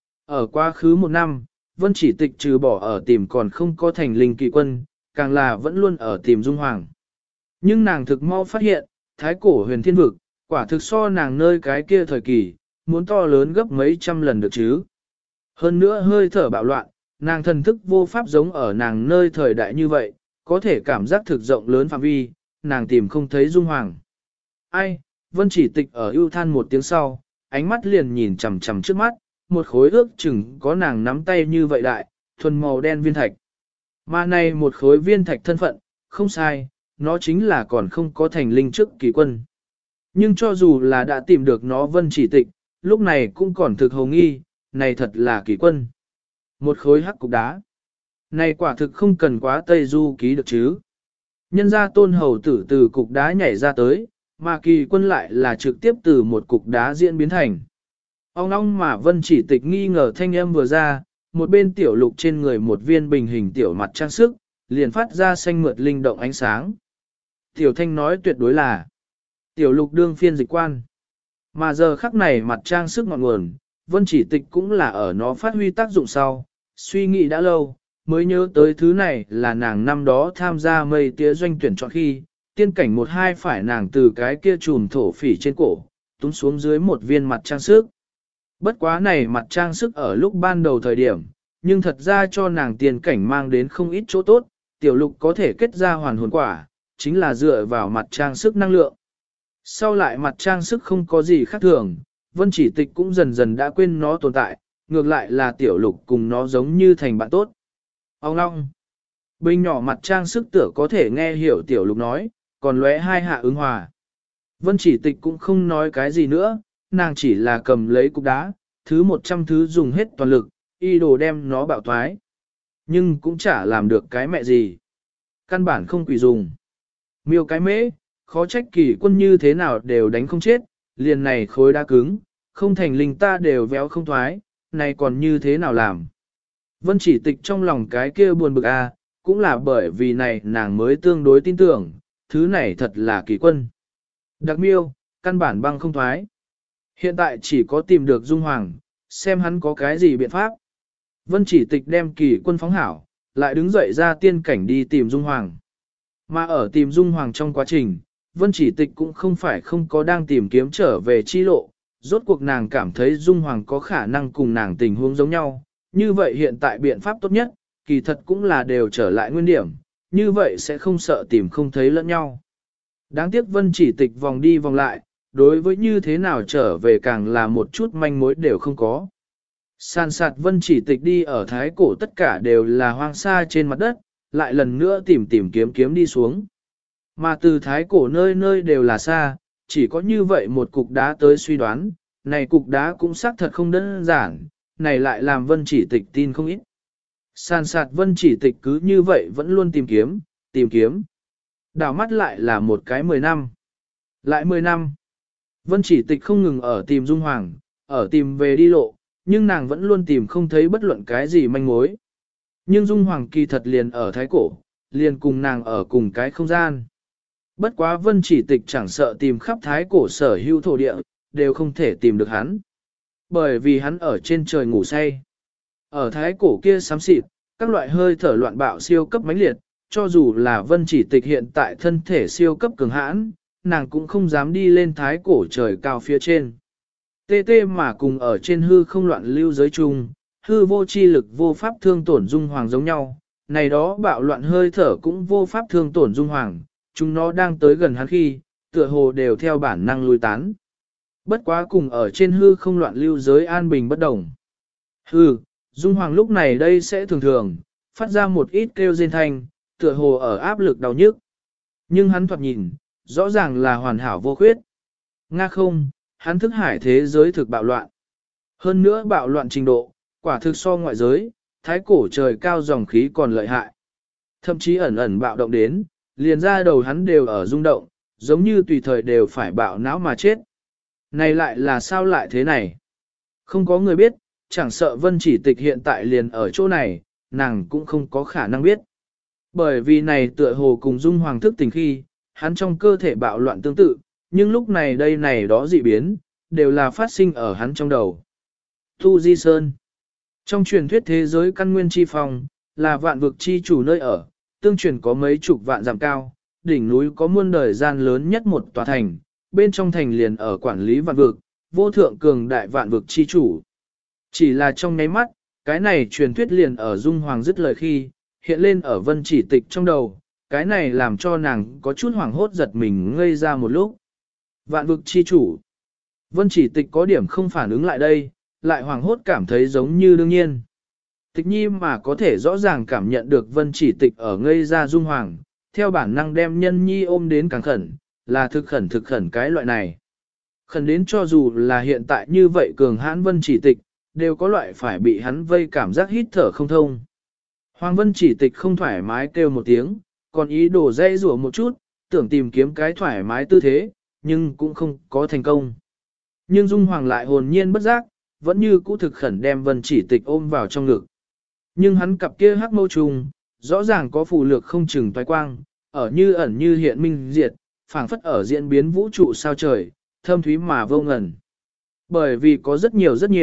Ở quá khứ một năm, Vân Chỉ Tịch trừ bỏ ở tìm còn không có thành linh kỳ quân, càng là vẫn luôn ở tìm Dung Hoàng. Nhưng nàng thực mau phát hiện, thái cổ huyền thiên vực, quả thực so nàng nơi cái kia thời kỳ, muốn to lớn gấp mấy trăm lần được chứ. Hơn nữa hơi thở bạo loạn, nàng thần thức vô pháp giống ở nàng nơi thời đại như vậy, có thể cảm giác thực rộng lớn phạm vi, nàng tìm không thấy Dung Hoàng. Ai, Vân Chỉ Tịch ở ưu than một tiếng sau, ánh mắt liền nhìn chằm chằm trước mắt, một khối ước chừng có nàng nắm tay như vậy đại, thuần màu đen viên thạch. Mà này một khối viên thạch thân phận, không sai, nó chính là còn không có thành linh trước kỳ quân. Nhưng cho dù là đã tìm được nó Vân Chỉ Tịch, lúc này cũng còn thực hồng nghi, này thật là kỳ quân. Một khối hắc cục đá. Này quả thực không cần quá Tây Du ký được chứ. Nhân ra Tôn Hầu tử từ cục đá nhảy ra tới, mà kỳ quân lại là trực tiếp từ một cục đá diễn biến thành. Ông long mà Vân Chỉ Tịch nghi ngờ thanh âm vừa ra, một bên tiểu lục trên người một viên bình hình tiểu mặt trang sức, liền phát ra xanh mượt linh động ánh sáng. Tiểu thanh nói tuyệt đối là tiểu lục đương phiên dịch quan. Mà giờ khắc này mặt trang sức ngọn nguồn, Vân Chỉ Tịch cũng là ở nó phát huy tác dụng sau, suy nghĩ đã lâu, mới nhớ tới thứ này là nàng năm đó tham gia mây tía doanh tuyển chọn khi, tiên cảnh một hai phải nàng từ cái kia chùm thổ phỉ trên cổ, túm xuống dưới một viên mặt trang sức. Bất quá này mặt trang sức ở lúc ban đầu thời điểm, nhưng thật ra cho nàng tiên cảnh mang đến không ít chỗ tốt, tiểu lục có thể kết ra hoàn hồn quả, chính là dựa vào mặt trang sức năng lượng. Sau lại mặt trang sức không có gì khác thường, Vân Chỉ Tịch cũng dần dần đã quên nó tồn tại, ngược lại là tiểu lục cùng nó giống như thành bạn tốt. Ông long, bình nhỏ mặt trang sức tựa có thể nghe hiểu tiểu lục nói, còn lóe hai hạ ứng hòa. Vân Chỉ Tịch cũng không nói cái gì nữa, nàng chỉ là cầm lấy cục đá, thứ 100 thứ dùng hết toàn lực, y đồ đem nó bạo thoái. Nhưng cũng chả làm được cái mẹ gì. Căn bản không quỷ dùng. Miêu cái mễ, khó trách kỳ quân như thế nào đều đánh không chết, liền này khối đá cứng, không thành linh ta đều véo không thoái, này còn như thế nào làm. Vân Chỉ Tịch trong lòng cái kia buồn bực cũng là bởi vì này nàng mới tương đối tin tưởng, thứ này thật là kỳ quân. Đặc miêu, căn bản băng không thoái. Hiện tại chỉ có tìm được Dung Hoàng, xem hắn có cái gì biện pháp. Vân Chỉ Tịch đem kỳ quân phóng hảo, lại đứng dậy ra tiên cảnh đi tìm Dung Hoàng. Mà ở tìm Dung Hoàng trong quá trình, Vân Chỉ Tịch cũng không phải không có đang tìm kiếm trở về chi lộ, rốt cuộc nàng cảm thấy Dung Hoàng có khả năng cùng nàng tình huống giống nhau, như vậy hiện tại biện pháp tốt nhất, kỳ thật cũng là đều trở lại nguyên điểm, như vậy sẽ không sợ tìm không thấy lẫn nhau. Đáng tiếc Vân Chỉ Tịch vòng đi vòng lại, đối với như thế nào trở về càng là một chút manh mối đều không có. San sạt vân chỉ tịch đi ở thái cổ tất cả đều là hoang sa trên mặt đất, lại lần nữa tìm kiếm đi xuống. Mà từ thái cổ nơi nơi đều là xa, chỉ có như vậy một cục đá tới suy đoán, này cục đá cũng xác thật không đơn giản, này lại làm vân chỉ tịch tin không ít. San sạt vân chỉ tịch cứ như vậy vẫn luôn tìm kiếm. Đảo mắt lại là một cái 10 năm. Lại 10 năm. Vân chỉ tịch không ngừng ở tìm Dung Hoàng, ở tìm về đi lộ, nhưng nàng vẫn luôn tìm không thấy bất luận cái gì manh mối. Nhưng Dung Hoàng kỳ thật liền ở thái cổ, liền cùng nàng ở cùng cái không gian. Bất quá vân chỉ tịch chẳng sợ tìm khắp thái cổ sở hữu thổ địa, đều không thể tìm được hắn. Bởi vì hắn ở trên trời ngủ say. Ở thái cổ kia xám xịt, các loại hơi thở loạn bạo siêu cấp mãnh liệt, cho dù là vân chỉ tịch hiện tại thân thể siêu cấp cường hãn, nàng cũng không dám đi lên thái cổ trời cao phía trên. Tê tê mà cùng ở trên hư không loạn lưu giới chung, hư vô chi lực vô pháp thương tổn Dung Hoàng giống nhau, này đó bạo loạn hơi thở cũng vô pháp thương tổn Dung Hoàng, chúng nó đang tới gần hắn khi, tựa hồ đều theo bản năng lui tán. Bất quá cùng ở trên hư không loạn lưu giới an bình bất đồng. Dung Hoàng lúc này đây sẽ thường thường, phát ra một ít kêu rên thanh, tựa hồ ở áp lực đau nhức. Nhưng hắn thoạt nhìn, rõ ràng là hoàn hảo vô khuyết. Nga không, hắn thức hải thế giới thực bạo loạn. Hơn nữa bạo loạn trình độ, quả thực so ngoại giới, thái cổ trời cao dòng khí còn lợi hại. Thậm chí ẩn ẩn bạo động đến, liền ra đầu hắn đều ở rung động, giống như tùy thời đều phải bạo não mà chết. Này lại là sao lại thế này? Không có người biết, chẳng sợ vân chỉ tịch hiện tại liền ở chỗ này, nàng cũng không có khả năng biết. Bởi vì này tựa hồ cùng Dung Hoàng thức tỉnh khi, hắn trong cơ thể bạo loạn tương tự, nhưng lúc này đây này đó dị biến, đều là phát sinh ở hắn trong đầu. Tu Di Sơn. Trong truyền thuyết thế giới căn nguyên chi phòng, là vạn vực chi chủ nơi ở, tương truyền có mấy chục vạn dặm cao, đỉnh núi có muôn đời gian lớn nhất một tòa thành, bên trong thành liền ở quản lý vạn vực, vô thượng cường đại vạn vực chi chủ. Chỉ là trong nháy mắt, cái này truyền thuyết liền ở Dung Hoàng dứt lời khi, hiện lên ở vân chỉ tịch trong đầu, cái này làm cho nàng có chút hoảng hốt giật mình ngây ra một lúc. Vạn vực chi chủ. Vân chỉ tịch có điểm không phản ứng lại đây, lại hoảng hốt cảm thấy giống như đương nhiên. Tịch nhi mà có thể rõ ràng cảm nhận được vân chỉ tịch ở ngây ra Dung Hoàng, theo bản năng đem nhân nhi ôm đến càng khẩn, là thực khẩn cái loại này. Khẩn đến cho dù là hiện tại như vậy cường hãn vân chỉ tịch, đều có loại phải bị hắn vây cảm giác hít thở không thông. Hoàng vân chỉ tịch không thoải mái kêu một tiếng, còn ý đồ dây rủa một chút, tưởng tìm kiếm cái thoải mái tư thế, nhưng cũng không có thành công. Nhưng Dung Hoàng lại hồn nhiên bất giác, vẫn như cũ thực khẩn đem vân chỉ tịch ôm vào trong ngực. Nhưng hắn cặp kia hắc mâu trùng, rõ ràng có phù lược không chừng toái quang, ở như ẩn như hiện minh diệt, phảng phất ở diễn biến vũ trụ sao trời, thâm thúy mà vô ngần. Bởi vì có rất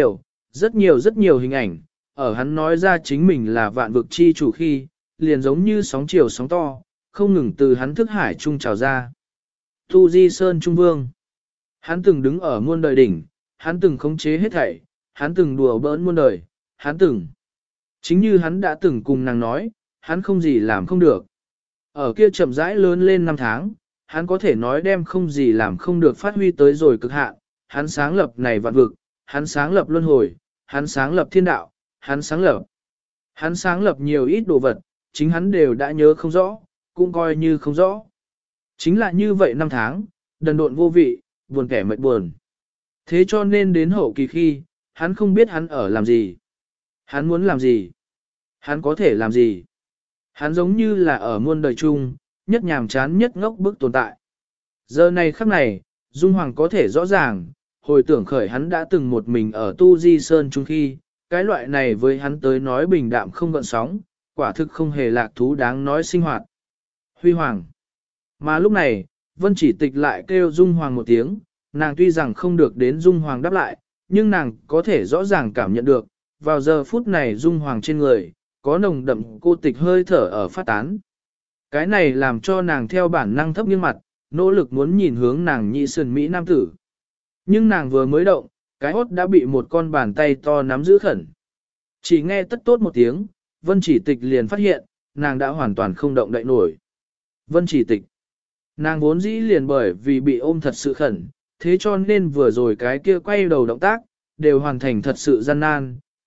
nhiều hình ảnh, ở hắn nói ra chính mình là vạn vực chi chủ khi, liền giống như sóng chiều sóng to, không ngừng từ hắn thức hải trung trào ra. Tu Di Sơn Trung Vương. Hắn từng đứng ở muôn đời đỉnh, hắn từng khống chế hết thảy, hắn từng đùa bỡn muôn đời, hắn từng. Chính như hắn đã từng cùng nàng nói, hắn không gì làm không được. Ở kia chậm rãi lớn lên năm tháng, hắn có thể nói đem không gì làm không được phát huy tới rồi cực hạn, hắn sáng lập này vạn vực, hắn sáng lập luân hồi, hắn sáng lập thiên đạo, hắn sáng lập nhiều ít đồ vật, chính hắn đều đã nhớ không rõ, cũng coi như không rõ. Chính là như vậy năm tháng, đần độn vô vị, buồn kẻ mệt buồn. Thế cho nên đến hậu kỳ khi, hắn không biết hắn ở làm gì. Hắn muốn làm gì? Hắn có thể làm gì? Hắn giống như là ở muôn đời chung, nhất nhàm chán nhất ngốc bức tồn tại. Giờ này khắc này, Dung Hoàng có thể rõ ràng, hồi tưởng khởi hắn đã từng một mình ở Tu Di Sơn chung khi, cái loại này với hắn tới nói bình đạm không gợn sóng, quả thực không hề lạc thú đáng nói sinh hoạt. Huy Hoàng. Mà lúc này, Vân Chỉ Tịch lại kêu Dung Hoàng một tiếng, nàng tuy rằng không được đến Dung Hoàng đáp lại, nhưng nàng có thể rõ ràng cảm nhận được, vào giờ phút này Dung Hoàng trên người, có nồng đậm cô tịch hơi thở ở phát tán. Cái này làm cho nàng theo bản năng thấp nghiêng mặt, nỗ lực muốn nhìn hướng nàng nhị sườn Mỹ nam tử. Nhưng nàng vừa mới động, cái hốt đã bị một con bàn tay to nắm giữ khẩn. Chỉ nghe tất tốt một tiếng, Vân Chỉ Tịch liền phát hiện, nàng đã hoàn toàn không động đậy nổi. Vân Chỉ Tịch. Nàng vốn dĩ liền bởi vì bị ôm thật sự khẩn, thế cho nên vừa rồi cái kia quay đầu động tác, đều hoàn thành thật sự gian nan,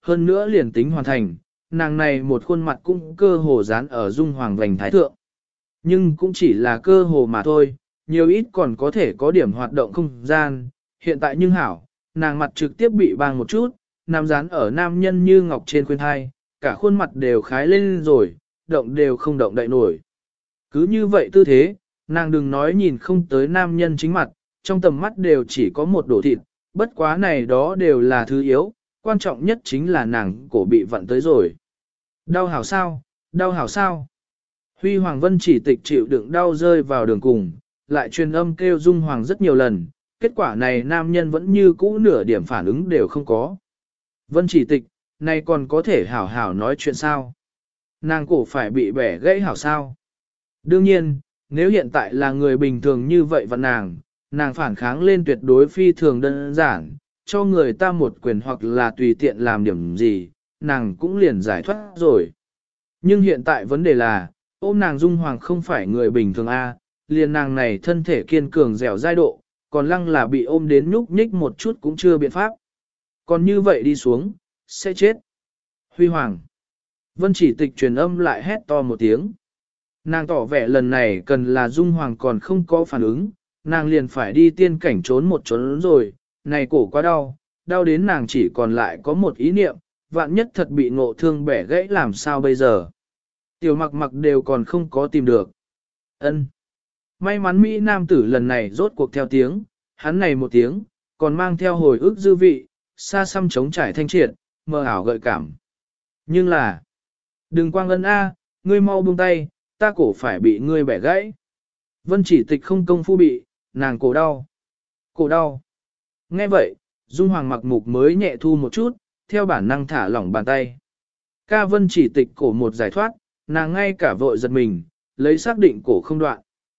hơn nữa liền tính hoàn thành, nàng này một khuôn mặt cũng cơ hồ dán ở Dung Hoàng vành thái thượng. Nhưng cũng chỉ là cơ hồ mà thôi, nhiều ít còn có thể có điểm hoạt động không gian, hiện tại nhưng hảo, nàng mặt trực tiếp bị bang một chút, nằm dán ở nam nhân như ngọc trên khuyên thai, cả khuôn mặt đều khái lên rồi, động đều không động đậy nổi. Cứ như vậy tư thế, nàng đừng nói nhìn không tới nam nhân chính mặt, trong tầm mắt đều chỉ có một đổ thịt, bất quá này đó đều là thứ yếu, quan trọng nhất chính là nàng cổ bị vặn tới rồi. Đau hảo sao, đau hảo sao. Huy Hoàng Vân chỉ tịch chịu đựng đau rơi vào đường cùng, lại truyền âm kêu Dung Hoàng rất nhiều lần, kết quả này nam nhân vẫn như cũ nửa điểm phản ứng đều không có. Vân chỉ tịch, này còn có thể hảo hảo nói chuyện sao? Nàng cổ phải bị bẻ gãy hảo sao? Đương nhiên, nếu hiện tại là người bình thường như vậy và nàng phản kháng lên tuyệt đối phi thường đơn giản, cho người ta một quyền hoặc là tùy tiện làm điểm gì, nàng cũng liền giải thoát rồi. Nhưng hiện tại vấn đề là, ôm nàng Dung Hoàng không phải người bình thường a, liền nàng này thân thể kiên cường dẻo dai độ, còn lăng là bị ôm đến nhúc nhích một chút cũng chưa biện pháp. Còn như vậy đi xuống, sẽ chết. Huy Hoàng. Vân chỉ tịch truyền âm lại hét to một tiếng. Nàng tỏ vẻ lần này cần là Dung Hoàng còn không có phản ứng, nàng liền phải đi tiên cảnh trốn một trốn rồi, này cổ quá đau, đau đến nàng chỉ còn lại có một ý niệm, vạn nhất thật bị ngộ thương bẻ gãy làm sao bây giờ. Tiểu mặc mặc đều còn không có tìm được. Ân. May mắn Mỹ Nam tử lần này rốt cuộc theo tiếng, hắn này một tiếng, còn mang theo hồi ức dư vị, xa xăm trống trải thanh triệt, mơ ảo gợi cảm. Nhưng là, đừng quang ân a, ngươi mau buông tay, ta cổ phải bị ngươi bẻ gãy. Vân chỉ tịch không công phu bị, nàng cổ đau. Cổ đau. Nghe vậy, Dung Hoàng mặc mục mới nhẹ thu một chút, theo bản năng thả lỏng bàn tay. Ca Vân chỉ tịch cổ một giải thoát, nàng ngay cả vội giật mình, lấy xác định cổ không đoạn.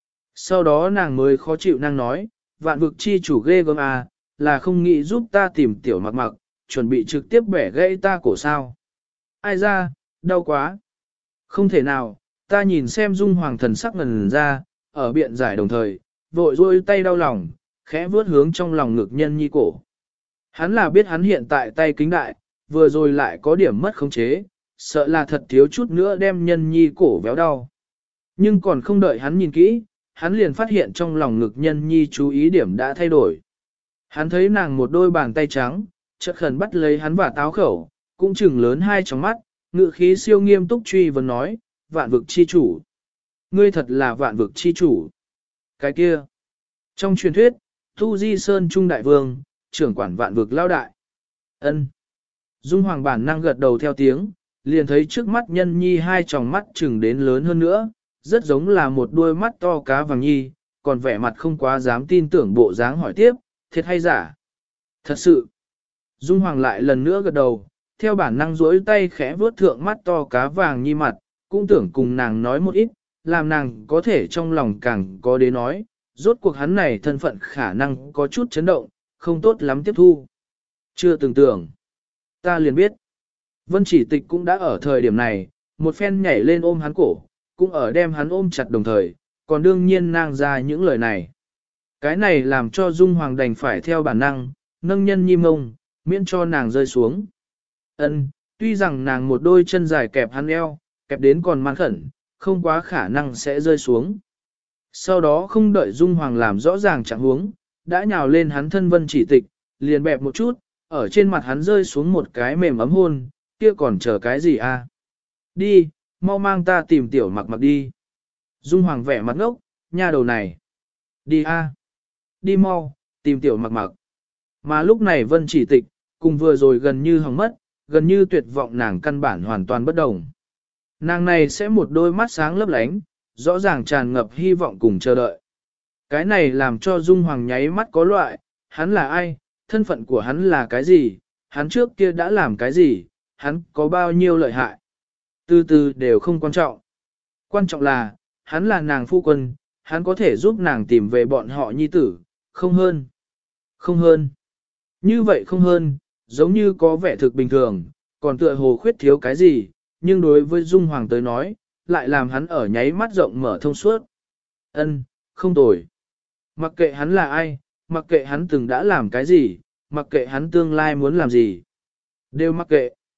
Sau đó nàng mới khó chịu năng nói, vạn vực chi chủ ghê gớm à, là không nghĩ giúp ta tìm tiểu mặc mặc, chuẩn bị trực tiếp bẻ gãy ta cổ sao. Ai ra, đau quá. Không thể nào, ta nhìn xem Dung Hoàng thần sắc ngần ra, ở biện giải đồng thời, vội rôi tay đau lòng, khẽ vướt hướng trong lòng ngực nhân nhi cổ. Hắn là biết hắn hiện tại tay kính đại, vừa rồi lại có điểm mất khống chế, sợ là thật thiếu chút nữa đem nhân nhi cổ véo đau. Nhưng còn không đợi hắn nhìn kỹ, hắn liền phát hiện trong lòng ngực nhân nhi chú ý điểm đã thay đổi. Hắn thấy nàng một đôi bàn tay trắng, chợt khẩn bắt lấy hắn và táo khẩu, cũng chừng lớn hai tròng mắt, ngự khí siêu nghiêm túc truy vấn nói, vạn vực chi chủ. Ngươi thật là vạn vực chi chủ. Cái kia. Trong truyền thuyết, Tu Di Sơn Trung Đại Vương, trưởng quản vạn vực lao đại. Ân. Dung Hoàng bản năng gật đầu theo tiếng, liền thấy trước mắt nhân nhi hai tròng mắt chừng đến lớn hơn nữa, rất giống là một đôi mắt to cá vàng nhi, còn vẻ mặt không quá dám tin tưởng bộ dáng hỏi tiếp, thiệt hay giả? Thật sự. Dung Hoàng lại lần nữa gật đầu, theo bản năng duỗi tay khẽ vuốt thượng mắt to cá vàng nhi mặt, cũng tưởng cùng nàng nói một ít, làm nàng có thể trong lòng càng có đế nói, rốt cuộc hắn này thân phận khả năng có chút chấn động, không tốt lắm tiếp thu. Chưa từng tưởng. Ta liền biết. Vân chỉ tịch cũng đã ở thời điểm này, một phen nhảy lên ôm hắn cổ, cũng ở đem hắn ôm chặt đồng thời, còn đương nhiên nàng ra những lời này. Cái này làm cho Dung Hoàng đành phải theo bản năng, nâng nhân nhi mông, miễn cho nàng rơi xuống. Ân, tuy rằng nàng một đôi chân dài kẹp hắn eo, kẹp đến còn man khẩn, không quá khả năng sẽ rơi xuống. Sau đó không đợi Dung Hoàng làm rõ ràng trạng huống, đã nhào lên hắn thân Vân chỉ tịch, liền bẹp một chút, ở trên mặt hắn rơi xuống một cái mềm ấm hôn, kia còn chờ cái gì a? Đi, mau mang ta tìm tiểu mặc mặc đi. Dung Hoàng vẻ mặt ngốc, nha đầu này. Đi a, đi mau, tìm tiểu mặc mặc. Mà lúc này Vân chỉ tịch, cùng vừa rồi gần như hỏng mất, gần như tuyệt vọng nàng căn bản hoàn toàn bất đồng. Nàng này sẽ một đôi mắt sáng lấp lánh, rõ ràng tràn ngập hy vọng cùng chờ đợi. Cái này làm cho Dung Hoàng nháy mắt có loại, hắn là ai, thân phận của hắn là cái gì, hắn trước kia đã làm cái gì, hắn có bao nhiêu lợi hại. Từ từ đều không quan trọng. Quan trọng là, hắn là nàng phu quân, hắn có thể giúp nàng tìm về bọn họ nhi tử, không hơn. Không hơn. Như vậy không hơn, giống như có vẻ thực bình thường, còn tựa hồ khuyết thiếu cái gì, nhưng đối với Dung Hoàng tới nói, lại làm hắn ở nháy mắt rộng mở thông suốt. Ân, không tồi. Mặc kệ hắn là ai, mặc kệ hắn từng đã làm cái gì, mặc kệ hắn tương lai muốn làm gì. Đều mặc kệ.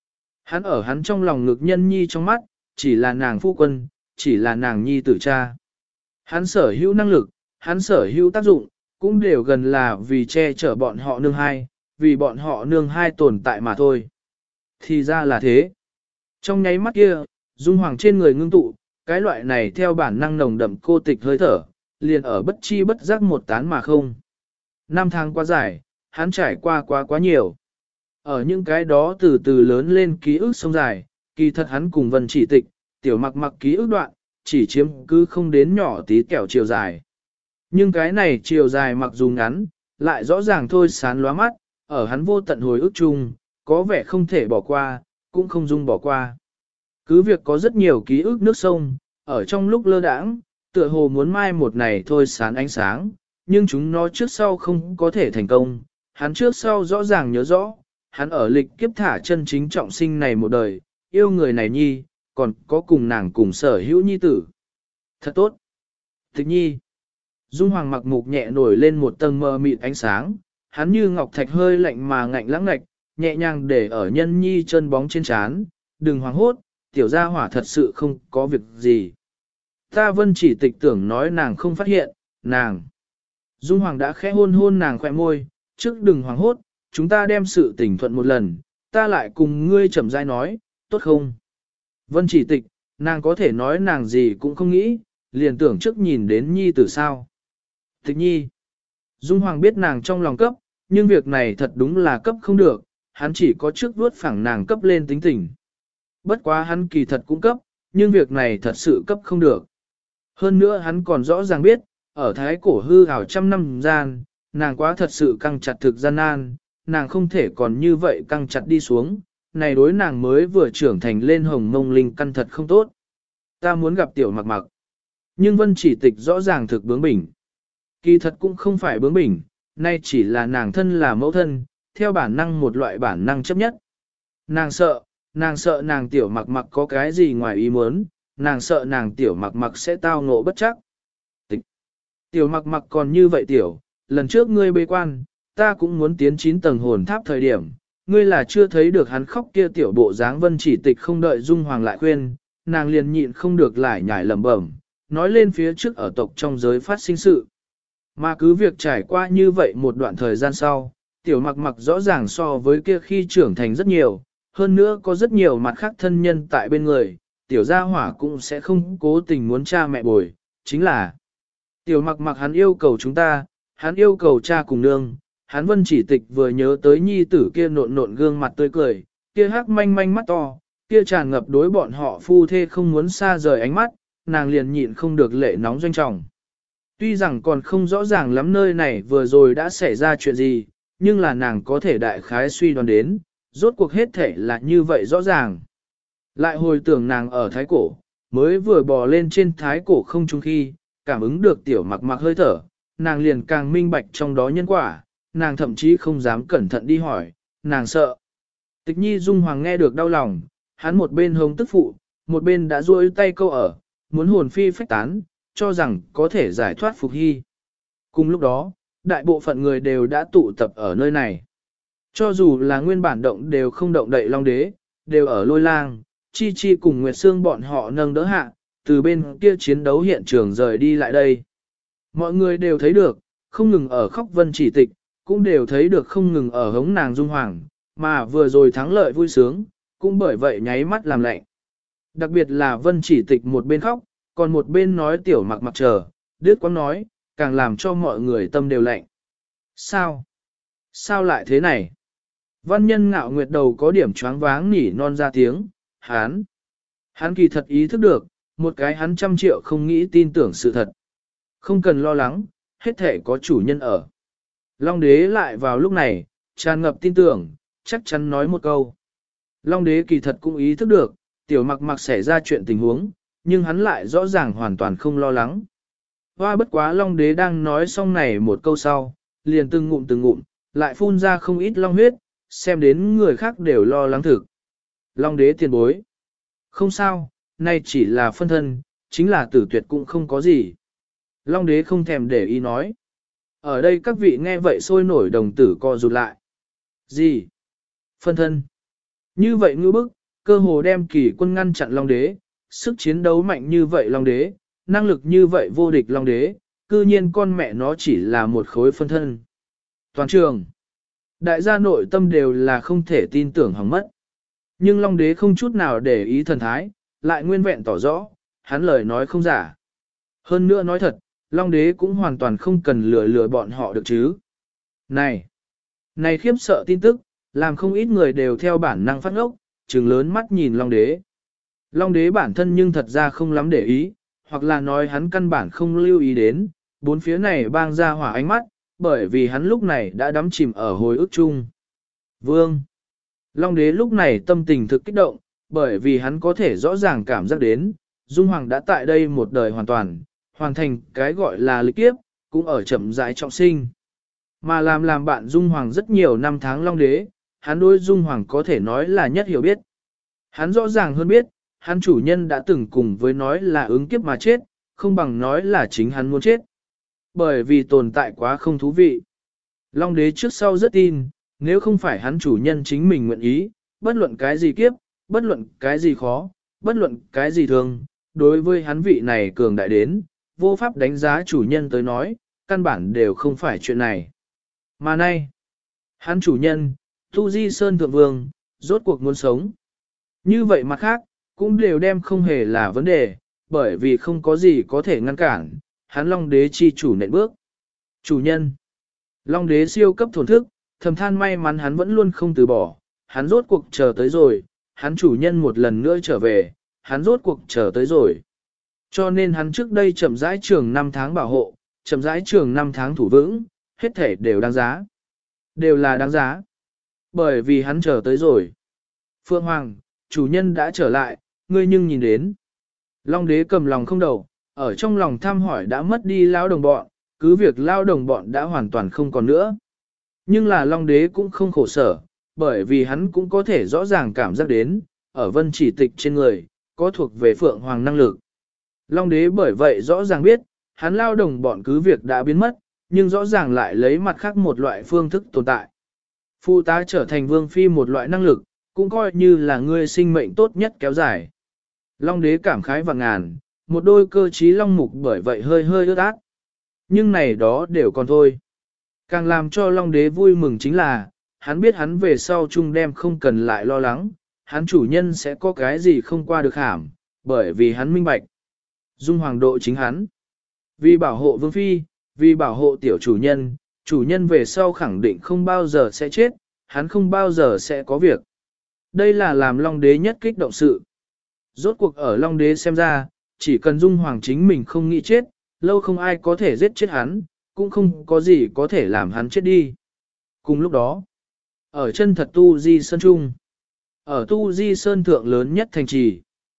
Hắn ở hắn trong lòng ngực nhân nhi trong mắt, chỉ là nàng phu quân, chỉ là nàng nhi tử cha. Hắn sở hữu năng lực, hắn sở hữu tác dụng, cũng đều gần là vì che chở bọn họ nương hai, vì bọn họ nương hai tồn tại mà thôi. Thì ra là thế. Trong nháy mắt kia, dung hoàng trên người ngưng tụ, cái loại này theo bản năng nồng đậm cô tịch hơi thở, liền ở bất chi bất giác một tán mà không. 5 tháng quá dài, hắn trải qua quá nhiều. Ở những cái đó từ từ lớn lên ký ức sông dài, kỳ thật hắn cùng Vân Chỉ Tịch, tiểu mặc mặc ký ức đoạn, chỉ chiếm cứ không đến nhỏ tí kẹo chiều dài. Nhưng cái này chiều dài mặc dù ngắn, lại rõ ràng thôi sán lóa mắt, ở hắn vô tận hồi ức chung, có vẻ không thể bỏ qua, cũng không dung bỏ qua. Cứ việc có rất nhiều ký ức nước sông, ở trong lúc lơ đãng, tựa hồ muốn mai một này thôi sán ánh sáng, nhưng chúng nó trước sau không có thể thành công, hắn trước sau rõ ràng nhớ rõ, hắn ở lịch kiếp thả chân chính trọng sinh này một đời, yêu người này nhi, còn có cùng nàng cùng sở hữu nhi tử. Thật tốt. Tịch nhi. Dung Hoàng mặc mục nhẹ nổi lên một tầng mờ mịt ánh sáng, hắn như ngọc thạch hơi lạnh mà ngạnh lãng ngạch, nhẹ nhàng để ở nhân nhi chân bóng trên trán, đừng hoảng hốt, tiểu gia hỏa thật sự không có việc gì. Ta Vân Chỉ Tịch tưởng nói nàng không phát hiện, nàng. Dung Hoàng đã khẽ hôn hôn nàng khỏe môi, trước đừng hoảng hốt, chúng ta đem sự tình thuận một lần, ta lại cùng ngươi chậm rãi nói, tốt không? Vân Chỉ Tịch, nàng có thể nói nàng gì cũng không nghĩ, liền tưởng trước nhìn đến nhi tử sao. Tịch nhi. Dung Hoàng biết nàng trong lòng cấp, nhưng việc này thật đúng là cấp không được, hắn chỉ có trước vuốt phẳng nàng cấp lên tính tình. Bất quá hắn kỳ thật cũng cấp, nhưng việc này thật sự cấp không được. Hơn nữa hắn còn rõ ràng biết, ở thái cổ hư hào trăm năm gian, nàng quá thật sự căng chặt thực gian nan, nàng không thể còn như vậy căng chặt đi xuống, này đối nàng mới vừa trưởng thành lên hồng mông linh căn thật không tốt. Ta muốn gặp tiểu mặc mặc. Nhưng Vân Chỉ Tịch rõ ràng thực bướng bỉnh. Kỳ thật cũng không phải bướng bỉnh, nay chỉ là nàng thân là mẫu thân, theo bản năng một loại bản năng chấp nhất. Nàng sợ nàng tiểu mặc mặc có cái gì ngoài ý muốn, nàng sợ nàng tiểu mặc mặc sẽ tao ngộ bất chắc. Tiểu mặc mặc còn như vậy tiểu, lần trước ngươi bế quan, ta cũng muốn tiến 9 tầng hồn tháp thời điểm, ngươi là chưa thấy được hắn khóc kia tiểu bộ dáng. Vân Chỉ Tịch không đợi Dung Hoàng lại khuyên, nàng liền nhịn không được lại nhảy lẩm bẩm, nói lên phía trước ở tộc trong giới phát sinh sự. Mà cứ việc trải qua như vậy một đoạn thời gian sau, tiểu mặc mặc rõ ràng so với kia khi trưởng thành rất nhiều, hơn nữa có rất nhiều mặt khác thân nhân tại bên người, tiểu gia hỏa cũng sẽ không cố tình muốn cha mẹ bồi, chính là tiểu mặc mặc hắn yêu cầu chúng ta, hắn yêu cầu cha cùng nương, hắn Vân Chỉ Tịch vừa nhớ tới nhi tử kia nộn nộn gương mặt tươi cười, kia hắc manh manh mắt to, kia tràn ngập đối bọn họ phu thê không muốn xa rời ánh mắt, nàng liền nhịn không được lệ nóng doanh trọng. Tuy rằng còn không rõ ràng lắm nơi này vừa rồi đã xảy ra chuyện gì, nhưng là nàng có thể đại khái suy đoán đến, rốt cuộc hết thể là như vậy rõ ràng. Lại hồi tưởng nàng ở thái cổ, mới vừa bò lên trên thái cổ không trung khi, cảm ứng được tiểu mặc mặc hơi thở, nàng liền càng minh bạch trong đó nhân quả, nàng thậm chí không dám cẩn thận đi hỏi, nàng sợ. Tịch nhi Dung Hoàng nghe được đau lòng, hắn một bên hống tức phụ, một bên đã duỗi tay câu ở, muốn hồn phi phách tán, cho rằng có thể giải thoát Phục Hy. Cùng lúc đó, đại bộ phận người đều đã tụ tập ở nơi này. Cho dù là nguyên bản động đều không động đậy Long Đế, đều ở Lôi Lang, Chi Chi cùng Nguyệt Sương bọn họ nâng đỡ hạ, từ bên kia chiến đấu hiện trường rời đi lại đây. Mọi người đều thấy được, không ngừng ở khóc Vân Chỉ Tịch, cũng đều thấy được không ngừng ở hống nàng Dung Hoàng, mà vừa rồi thắng lợi vui sướng, cũng bởi vậy nháy mắt làm lạnh. Đặc biệt là Vân Chỉ Tịch một bên khóc, còn một bên nói tiểu mặc mặc chờ, đứt quãng nói, càng làm cho mọi người tâm đều lạnh. Sao? Sao lại thế này? Văn Nhân Ngạo Nguyệt đầu có điểm choáng váng nỉ non ra tiếng, hắn kỳ thật ý thức được, một cái hắn 100 triệu không nghĩ tin tưởng sự thật. Không cần lo lắng, hết thể có chủ nhân ở. Long Đế lại vào lúc này, tràn ngập tin tưởng, chắc chắn nói một câu. Long Đế kỳ thật cũng ý thức được, tiểu mặc mặc xảy ra chuyện tình huống, nhưng hắn lại rõ ràng hoàn toàn không lo lắng. Hoa bất quá Long Đế đang nói xong này một câu sau, liền từng ngụm, lại phun ra không ít long huyết, xem đến người khác đều lo lắng thực. Long Đế tiền bối. Không sao, nay chỉ là phân thân, chính là tử tuyệt cũng không có gì. Long Đế không thèm để ý nói. Ở đây các vị nghe vậy sôi nổi đồng tử co rụt lại. Gì? Phân thân. Như vậy ngư bức, cơ hồ đem kỳ quân ngăn chặn Long Đế, sức chiến đấu mạnh như vậy Long Đế, năng lực như vậy vô địch Long Đế, cư nhiên con mẹ nó chỉ là một khối phân thân. Toàn trường, đại gia nội tâm đều là không thể tin tưởng hỏng mất. Nhưng Long Đế không chút nào để ý thần thái, lại nguyên vẹn tỏ rõ, hắn lời nói không giả. Hơn nữa nói thật, Long Đế cũng hoàn toàn không cần lừa bọn họ được chứ. Này khiếp sợ tin tức, làm không ít người đều theo bản năng phát ngốc, trừng lớn mắt nhìn Long Đế. Long Đế bản thân nhưng thật ra không lắm để ý, hoặc là nói hắn căn bản không lưu ý đến, bốn phía này bang ra hỏa ánh mắt, bởi vì hắn lúc này đã đắm chìm ở hồi ức chung. Vương Long Đế lúc này tâm tình thực kích động, bởi vì hắn có thể rõ ràng cảm giác đến, Dung Hoàng đã tại đây một đời hoàn thành cái gọi là lịch kiếp, cũng ở chậm rãi trọng sinh. Mà làm bạn Dung Hoàng rất nhiều năm tháng Long Đế, hắn đối Dung Hoàng có thể nói là nhất hiểu biết. Hắn rõ ràng hơn biết, hắn chủ nhân đã từng cùng với nói là ứng kiếp mà chết, không bằng nói là chính hắn muốn chết. Bởi vì tồn tại quá không thú vị. Long Đế trước sau rất tin, nếu không phải hắn chủ nhân chính mình nguyện ý, bất luận cái gì kiếp, bất luận cái gì khó, bất luận cái gì thường, đối với hắn vị này cường đại đến, vô pháp đánh giá chủ nhân tới nói, căn bản đều không phải chuyện này. Mà nay, hắn chủ nhân, Tu Di Sơn Thượng Vương, rốt cuộc muốn sống. Như vậy mặt khác, cũng đều đem không hề là vấn đề, bởi vì không có gì có thể ngăn cản, hắn Long Đế chi chủ nện bước. Chủ nhân, Long Đế siêu cấp thổn thức, thầm than may mắn hắn vẫn luôn không từ bỏ, hắn rốt cuộc chờ tới rồi, hắn chủ nhân một lần nữa trở về, hắn rốt cuộc chờ tới rồi. Cho nên hắn trước đây chậm rãi trường 5 tháng bảo hộ, chậm rãi trường 5 tháng thủ vững, hết thể đều đáng giá. Đều là đáng giá. Bởi vì hắn chờ tới rồi. Phượng Hoàng, chủ nhân đã trở lại, ngươi nhưng nhìn đến. Long Đế cầm lòng không đầu, ở trong lòng thăm hỏi đã mất đi lao đồng bọn, cứ việc lao đồng bọn đã hoàn toàn không còn nữa. Nhưng là Long Đế cũng không khổ sở, bởi vì hắn cũng có thể rõ ràng cảm giác đến, ở vân chỉ tịch trên người, có thuộc về Phượng Hoàng năng lực. Long Đế bởi vậy rõ ràng biết, hắn lao đồng bọn cứ việc đã biến mất, nhưng rõ ràng lại lấy mặt khác một loại phương thức tồn tại. Phụ tá trở thành vương phi một loại năng lực, cũng coi như là ngươi sinh mệnh tốt nhất kéo dài. Long Đế cảm khái và ngàn, một đôi cơ trí long mục bởi vậy hơi ướt át. Nhưng này đó đều còn thôi. Càng làm cho Long Đế vui mừng chính là, hắn biết hắn về sau chung đem không cần lại lo lắng, hắn chủ nhân sẽ có cái gì không qua được hàm, bởi vì hắn minh bạch. Dung Hoàng độ chính hắn. Vì bảo hộ vương phi, vì bảo hộ tiểu chủ nhân về sau khẳng định không bao giờ sẽ chết, hắn không bao giờ sẽ có việc. Đây là làm Long Đế nhất kích động sự. Rốt cuộc ở Long Đế xem ra, chỉ cần Dung Hoàng chính mình không nghĩ chết, lâu không ai có thể giết chết hắn, cũng không có gì có thể làm hắn chết đi. Cùng lúc đó, ở chân thật Tu Di Sơn Trung, ở Tu Di Sơn Thượng lớn nhất thành trì,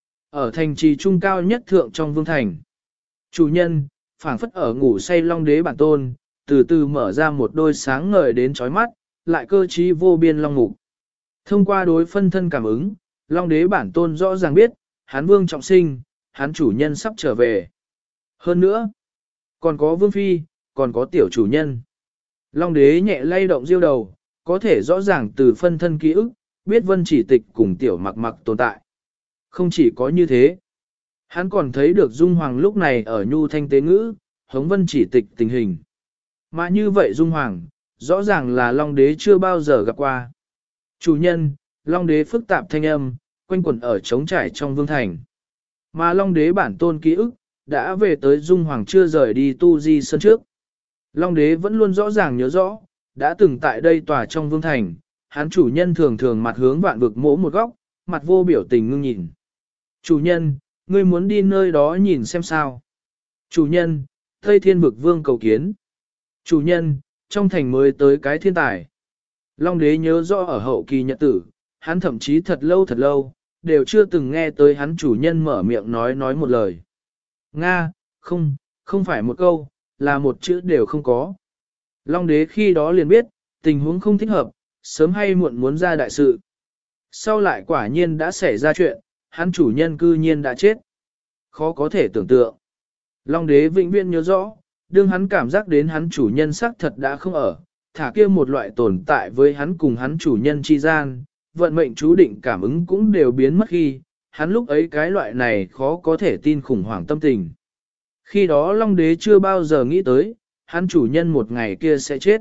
ở thành trì trung cao nhất thượng trong vương thành, chủ nhân, phảng phất ở ngủ say Long Đế bản tôn, từ từ mở ra một đôi sáng ngời đến chói mắt, lại cơ trí vô biên long mục. Thông qua đối phân thân cảm ứng, Long Đế bản tôn rõ ràng biết, hắn vương trọng sinh, hắn chủ nhân sắp trở về. Hơn nữa, còn có vương phi, còn có tiểu chủ nhân. Long Đế nhẹ lay động diêu đầu, có thể rõ ràng từ phân thân ký ức, biết vân chỉ tịch cùng tiểu mặc mặc tồn tại. Không chỉ có như thế, hắn còn thấy được Dung Hoàng lúc này ở nhu thanh tế ngữ, hống vân chỉ tịch tình hình. Mà như vậy Dung Hoàng, rõ ràng là Long Đế chưa bao giờ gặp qua. Chủ nhân, Long Đế phức tạp thanh âm, quanh quẩn ở trống trải trong vương thành. Mà Long Đế bản tôn ký ức, đã về tới Dung Hoàng chưa rời đi Tu Di Sơn trước. Long Đế vẫn luôn rõ ràng nhớ rõ, đã từng tại đây tòa trong vương thành, hắn chủ nhân thường thường mặt hướng vạn vực mỗ một góc, mặt vô biểu tình ngưng nhìn. Chủ nhân, ngươi muốn đi nơi đó nhìn xem sao. Chủ nhân, Tây Thiên vực vương cầu kiến. Chủ nhân, trong thành mới tới cái thiên tài. Long Đế nhớ rõ ở hậu kỳ nhật tử, hắn thậm chí thật lâu, đều chưa từng nghe tới hắn chủ nhân mở miệng nói một lời. Nga, không phải một câu, là một chữ đều không có. Long Đế khi đó liền biết, tình huống không thích hợp, sớm hay muộn muốn ra đại sự. Sau lại quả nhiên đã xảy ra chuyện, hắn chủ nhân cư nhiên đã chết. Khó có thể tưởng tượng. Long Đế vĩnh viễn nhớ rõ, đương hắn cảm giác đến hắn chủ nhân xác thật đã không ở, thả kia một loại tồn tại với hắn cùng hắn chủ nhân chi gian, vận mệnh chú định cảm ứng cũng đều biến mất khi, hắn lúc ấy cái loại này khó có thể tin khủng hoảng tâm tình. Khi đó Long Đế chưa bao giờ nghĩ tới, hắn chủ nhân một ngày kia sẽ chết.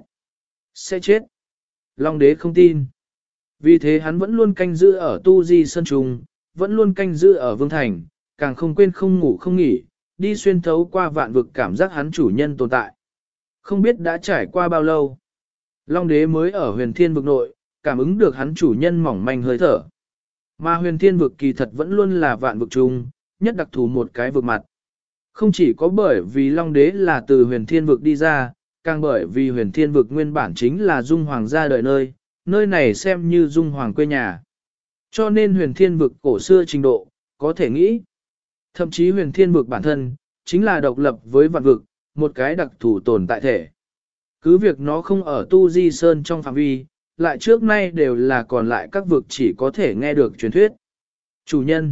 Sẽ chết. Long Đế không tin. Vì thế hắn vẫn luôn canh giữ ở Tu Di Sơn Trung, vẫn luôn canh giữ ở Vương Thành, càng không quên không ngủ không nghỉ, đi xuyên thấu qua vạn vực cảm giác hắn chủ nhân tồn tại. Không biết đã trải qua bao lâu. Long Đế mới ở huyền thiên vực nội, cảm ứng được hắn chủ nhân mỏng manh hơi thở. Mà huyền thiên vực kỳ thật vẫn luôn là vạn vực chung, nhất đặc thù một cái vực mặt. Không chỉ có bởi vì Long Đế là từ huyền thiên vực đi ra, càng bởi vì huyền thiên vực nguyên bản chính là Dung Hoàng ra đời nơi, nơi này xem như Dung Hoàng quê nhà. Cho nên huyền thiên vực cổ xưa trình độ, có thể nghĩ. Thậm chí huyền thiên vực bản thân, chính là độc lập với vạn vực, một cái đặc thù tồn tại thể. Cứ việc nó không ở Tu Di Sơn trong phạm vi, lại trước nay đều là còn lại các vực chỉ có thể nghe được truyền thuyết. Chủ nhân.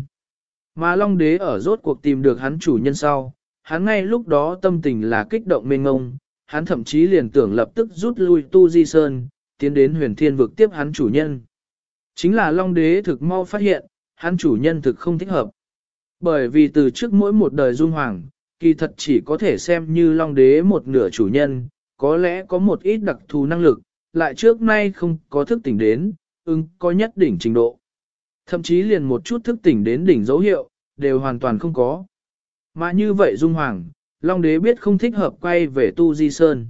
Mà Long Đế ở rốt cuộc tìm được hắn chủ nhân sau, hắn ngay lúc đó tâm tình là kích động mênh ngông, hắn thậm chí liền tưởng lập tức rút lui Tu Di Sơn, tiến đến huyền thiên vực tiếp hắn chủ nhân. Chính là Long Đế thực mau phát hiện, hắn chủ nhân thực không thích hợp. Bởi vì từ trước mỗi một đời Dung Hoàng, kỳ thật chỉ có thể xem như Long Đế một nửa chủ nhân, có lẽ có một ít đặc thù năng lực, lại trước nay không có thức tỉnh đến, có nhất đỉnh trình độ. Thậm chí liền một chút thức tỉnh đến đỉnh dấu hiệu, đều hoàn toàn không có. Mà như vậy Dung Hoàng, Long Đế biết không thích hợp quay về Tu Di Sơn.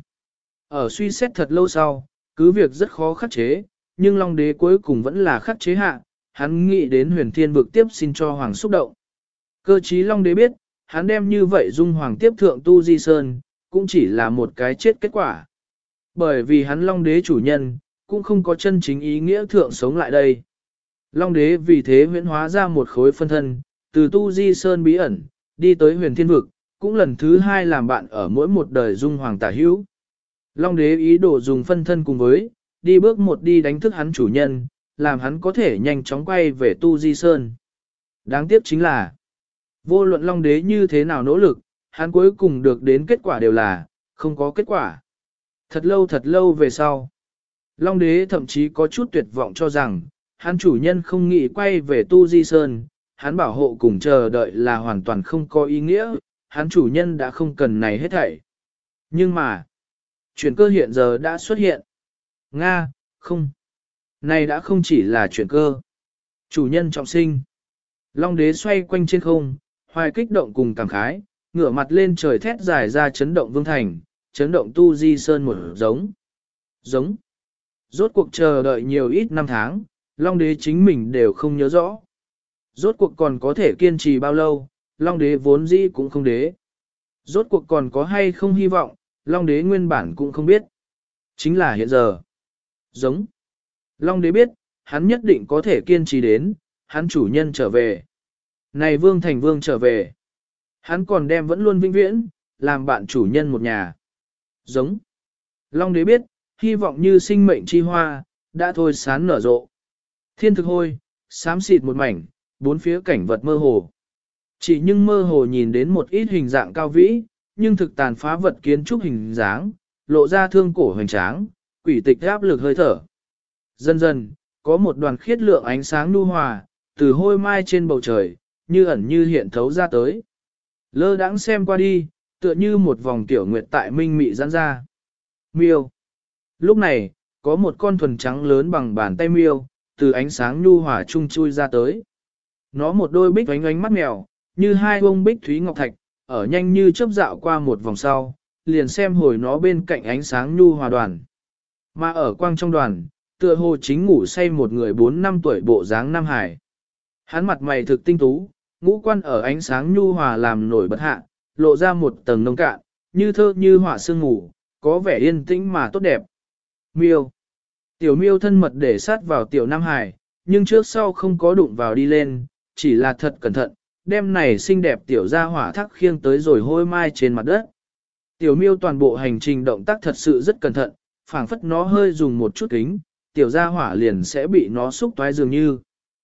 Ở suy xét thật lâu sau, cứ việc rất khó khắc chế, nhưng Long Đế cuối cùng vẫn là khắc chế hạ, hắn nghĩ đến huyền thiên vực tiếp xin cho Hoàng xúc động. Cơ chí Long Đế biết, hắn đem như vậy Dung Hoàng tiếp thượng Tu Di Sơn, cũng chỉ là một cái chết kết quả. Bởi vì hắn Long Đế chủ nhân, cũng không có chân chính ý nghĩa thượng sống lại đây. Long Đế vì thế huyễn hóa ra một khối phân thân, từ Tu Di Sơn bí ẩn, đi tới huyền thiên vực, cũng lần thứ hai làm bạn ở mỗi một đời Dung Hoàng tả hữu. Long Đế ý đồ dùng phân thân cùng với, đi bước một đi đánh thức hắn chủ nhân, làm hắn có thể nhanh chóng quay về Tu Di Sơn. Đáng tiếc chính là, vô luận Long Đế như thế nào nỗ lực, hắn cuối cùng được đến kết quả đều là, không có kết quả. Thật lâu về sau, Long Đế thậm chí có chút tuyệt vọng cho rằng, hắn chủ nhân không nghĩ quay về Tu Di Sơn, hắn bảo hộ cùng chờ đợi là hoàn toàn không có ý nghĩa, hắn chủ nhân đã không cần này hết thảy. Nhưng mà, chuyển cơ hiện giờ đã xuất hiện. Nga, không. Này đã không chỉ là chuyển cơ. Chủ nhân trọng sinh. Long Đế xoay quanh trên không, hoài kích động cùng cảm khái, ngửa mặt lên trời thét dài ra chấn động Vương Thành, chấn động Tu Di Sơn một giống. Giống. Rốt cuộc chờ đợi nhiều ít năm tháng, Long Đế chính mình đều không nhớ rõ. Rốt cuộc còn có thể kiên trì bao lâu, Long Đế vốn dĩ cũng không đế. Rốt cuộc còn có hay không hy vọng, Long Đế nguyên bản cũng không biết. Chính là hiện giờ. Giống. Long Đế biết, hắn nhất định có thể kiên trì đến, hắn chủ nhân trở về. Này Vương Thành Vương trở về. Hắn còn đem vẫn luôn vĩnh viễn, làm bạn chủ nhân một nhà. Giống. Long Đế biết, hy vọng như sinh mệnh chi hoa, đã thôi sán nở rộ. Thiên thực hôi, xám xịt một mảnh, bốn phía cảnh vật mơ hồ. Chỉ nhưng mơ hồ nhìn đến một ít hình dạng cao vĩ, nhưng thực tàn phá vật kiến trúc hình dáng, lộ ra thương cổ hoành tráng, quỷ tịch áp lực hơi thở. Dần dần, có một đoàn khiết lượng ánh sáng nhu hòa, từ hôi mai trên bầu trời, như ẩn như hiện thấu ra tới. Lơ đãng xem qua đi, tựa như một vòng tiểu nguyệt tại minh mị giãn ra. Miêu. Lúc này, có một con thuần trắng lớn bằng bàn tay miêu, từ ánh sáng nhu hòa trung chui ra tới. Nó một đôi bích ánh ánh mắt mèo, như hai bông bích thúy ngọc thạch, ở nhanh như chớp dạo qua một vòng sau, liền xem hồi nó bên cạnh ánh sáng nhu hòa đoàn. Mà ở quang trong đoàn, tựa hồ chính ngủ say một người 4-5 tuổi bộ dáng Nam Hải. Hắn mặt mày thực tinh tú, ngũ quan ở ánh sáng nhu hòa làm nổi bật hạ, lộ ra một tầng nông cạn, như thơ như họa sương ngủ, có vẻ yên tĩnh mà tốt đẹp. Miêu. Tiểu miêu thân mật để sát vào tiểu Nam Hải, nhưng trước sau không có đụng vào đi lên, chỉ là thật cẩn thận, đem này xinh đẹp tiểu ra hỏa thác khiêng tới rồi hôi mai trên mặt đất. Tiểu miêu toàn bộ hành trình động tác thật sự rất cẩn thận, phảng phất nó hơi dùng một chút kính, tiểu gia hỏa liền sẽ bị nó xúc toái dường như.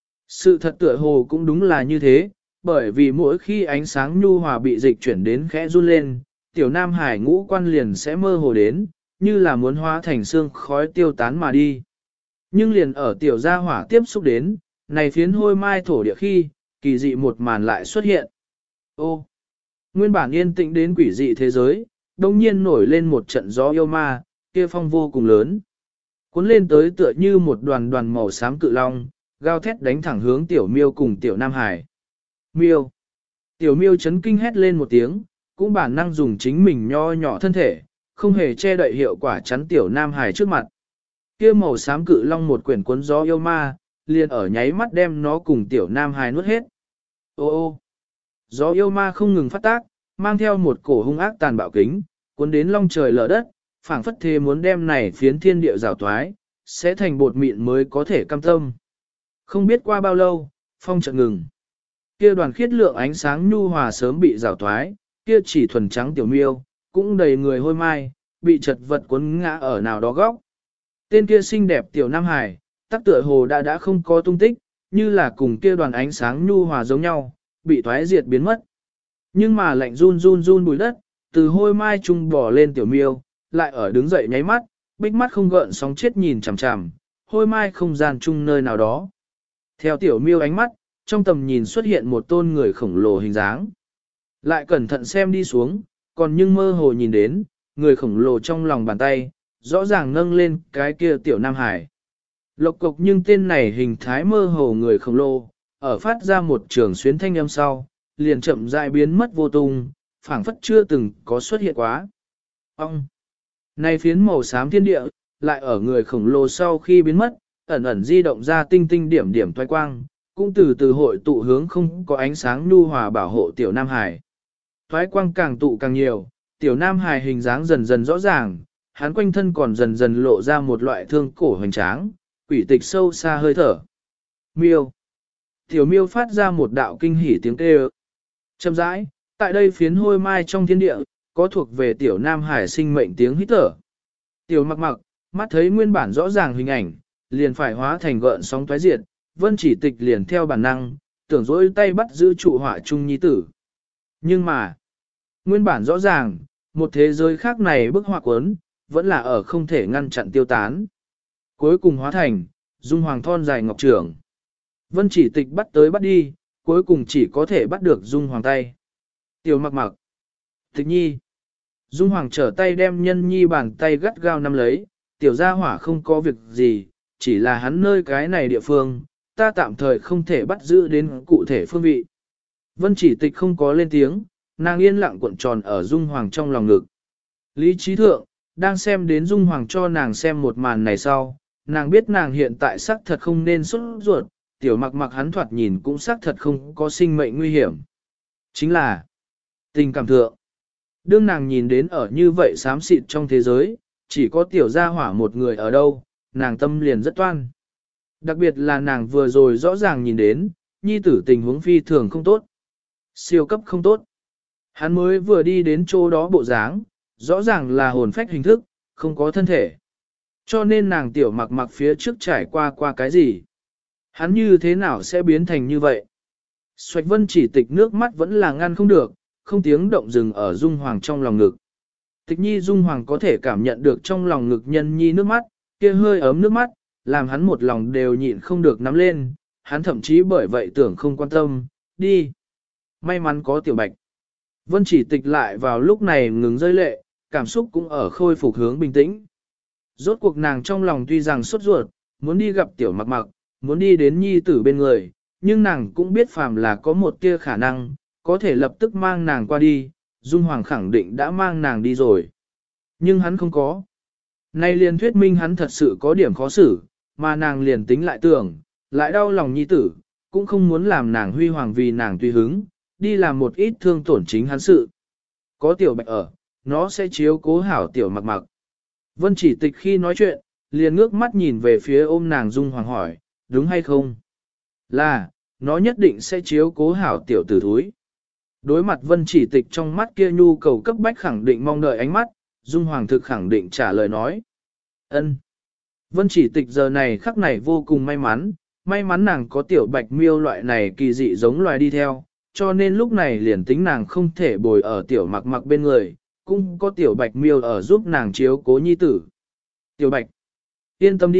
Sự thật tựa hồ cũng đúng là như thế, bởi vì mỗi khi ánh sáng nhu hòa bị dịch chuyển đến khẽ run lên, tiểu Nam Hải ngũ quan liền sẽ mơ hồ đến, như là muốn hóa thành xương khói tiêu tán mà đi. Nhưng liền ở tiểu gia hỏa tiếp xúc đến, này phiến hôi mai thổ địa khi, kỳ dị một màn lại xuất hiện. Ô, nguyên bản yên tĩnh đến quỷ dị thế giới, đồng nhiên nổi lên một trận gió yêu ma, kia phong vô cùng lớn. Cuốn lên tới tựa như một đoàn đoàn màu xám cự long, gào thét đánh thẳng hướng tiểu miêu cùng tiểu Nam Hải. Miêu. Tiểu miêu chấn kinh hét lên một tiếng, cũng bản năng dùng chính mình nho nhỏ thân thể, không hề che đậy hiệu quả chắn tiểu Nam Hải trước mặt. Kia màu xám cự long một quyển cuốn gió yêu ma, liền ở nháy mắt đem nó cùng tiểu Nam Hải nuốt hết. Ô ô. Gió yêu ma không ngừng phát tác, mang theo một cổ hung ác tàn bạo kính, cuốn đến long trời lở đất, phảng phất thế muốn đem này phiến thiên địa rào toái, sẽ thành bột mịn mới có thể cam tâm. Không biết qua bao lâu, phong chợt ngừng. Kia đoàn khiết lượng ánh sáng nhu hòa sớm bị rào toái, kia chỉ thuần trắng tiểu miêu, cũng đầy người hôi mai, bị chật vật cuốn ngã ở nào đó góc. Tên kia xinh đẹp tiểu Nam Hải, tắc tựa hồ đã không có tung tích, như là cùng kia đoàn ánh sáng nhu hòa giống nhau, bị thoái diệt biến mất. Nhưng mà lạnh run run run bùi đất, từ hôi mai trung bò lên tiểu miêu, lại ở đứng dậy nháy mắt, bích mắt không gợn sóng chết nhìn chằm chằm, hôi mai không gian chung nơi nào đó. Theo tiểu miêu ánh mắt, trong tầm nhìn xuất hiện một tôn người khổng lồ hình dáng. Lại cẩn thận xem đi xuống, còn nhưng mơ hồ nhìn đến, người khổng lồ trong lòng bàn tay, rõ ràng nâng lên cái kia tiểu Nam Hải. Lộc cộc nhưng tên này hình thái mơ hồ người khổng lồ, ở phát ra một trường xuyến thanh âm sau, liền chậm rãi biến mất vô tung, phảng phất chưa từng có xuất hiện quá. Ông! Này phiến màu xám thiên địa, lại ở người khổng lồ sau khi biến mất, ẩn ẩn di động ra tinh tinh điểm điểm toái quang, cũng từ từ hội tụ hướng không có ánh sáng nhu hòa bảo hộ tiểu Nam Hải. Toái quang càng tụ càng nhiều, tiểu Nam Hải hình dáng dần dần rõ ràng, hắn quanh thân còn dần dần lộ ra một loại thương cổ hoành tráng, quỷ tịch sâu xa hơi thở. Miêu. Tiểu miêu phát ra một đạo kinh hỉ tiếng kêu. Chậm rãi, tại đây phiến hôi mai trong thiên địa, có thuộc về tiểu Nam Hải sinh mệnh tiếng hít thở. Tiểu mặc mặc, mắt thấy nguyên bản rõ ràng hình ảnh, liền phải hóa thành gợn sóng toái diệt, Vân Chỉ Tịch liền theo bản năng, tưởng dỗi tay bắt giữ trụ họa trung nhi tử. Nhưng mà, nguyên bản rõ ràng, một thế giới khác này bức họa cuốn, vẫn là ở không thể ngăn chặn tiêu tán. Cuối cùng hóa thành, dung hoàng thon dài ngọc trưởng. Vân Chỉ Tịch bắt tới bắt đi, cuối cùng chỉ có thể bắt được dung hoàng tay. Tiểu mặc mặc. Tịch nhi. Dung hoàng trở tay đem nhân nhi bàn tay gắt gao nắm lấy, tiểu gia hỏa không có việc gì, chỉ là hắn nơi cái này địa phương, ta tạm thời không thể bắt giữ đến cụ thể phương vị. Vân Chỉ Tịch không có lên tiếng, nàng yên lặng cuộn tròn ở dung hoàng trong lòng ngực. Lý trí thượng, đang xem đến dung hoàng cho nàng xem một màn này sau, nàng biết nàng hiện tại xác thật không nên xuất ruột, tiểu mặc mặc hắn thoạt nhìn cũng xác thật không có sinh mệnh nguy hiểm. Chính là tình cảm thượng. Đương nàng nhìn đến ở như vậy xám xịt trong thế giới, chỉ có tiểu gia hỏa một người ở đâu, nàng tâm liền rất toan. Đặc biệt là nàng vừa rồi rõ ràng nhìn đến, nhi tử tình huống phi thường không tốt. Siêu cấp không tốt. Hắn mới vừa đi đến chỗ đó bộ dáng, rõ ràng là hồn phách hình thức, không có thân thể. Cho nên nàng tiểu mặc mặc phía trước trải qua cái gì. Hắn như thế nào sẽ biến thành như vậy? Xoạch Vân Chỉ Tịch nước mắt vẫn là ngăn không được, không tiếng động dừng ở dung hoàng trong lòng ngực. Tịch nhi dung hoàng có thể cảm nhận được trong lòng ngực nhân nhi nước mắt, kia hơi ấm nước mắt, làm hắn một lòng đều nhịn không được nắm lên, hắn thậm chí bởi vậy tưởng không quan tâm, đi. May mắn có tiểu bạch. Vân Chỉ Tịch lại vào lúc này ngừng rơi lệ, cảm xúc cũng ở khôi phục hướng bình tĩnh. Rốt cuộc nàng trong lòng tuy rằng sốt ruột, muốn đi gặp tiểu mặc mặc, muốn đi đến nhi tử bên người, nhưng nàng cũng biết phàm là có một tia khả năng, có thể lập tức mang nàng qua đi, Dung Hoàng khẳng định đã mang nàng đi rồi. Nhưng hắn không có. Nay liền thuyết minh hắn thật sự có điểm khó xử, mà nàng liền tính lại tưởng, lại đau lòng nhi tử, cũng không muốn làm nàng huy hoàng vì nàng tùy hứng, đi làm một ít thương tổn chính hắn sự. Có tiểu bạch ở, nó sẽ chiếu cố hảo tiểu mặc mặc. Vân Chỉ Tịch khi nói chuyện, liền ngước mắt nhìn về phía ôm nàng Dung Hoàng hỏi, đúng hay không? Là, nó nhất định sẽ chiếu cố hảo tiểu tử thúi. Đối mặt Vân Chỉ Tịch trong mắt kia nhu cầu cấp bách khẳng định mong đợi ánh mắt, Dung Hoàng thực khẳng định trả lời nói. Ân. Vân Chỉ Tịch giờ này khắc này vô cùng may mắn nàng có tiểu bạch miêu loại này kỳ dị giống loài đi theo, cho nên lúc này liền tính nàng không thể bồi ở tiểu mặc mặc bên người, cũng có tiểu bạch miêu ở giúp nàng chiếu cố nhi tử. Tiểu bạch, yên tâm đi,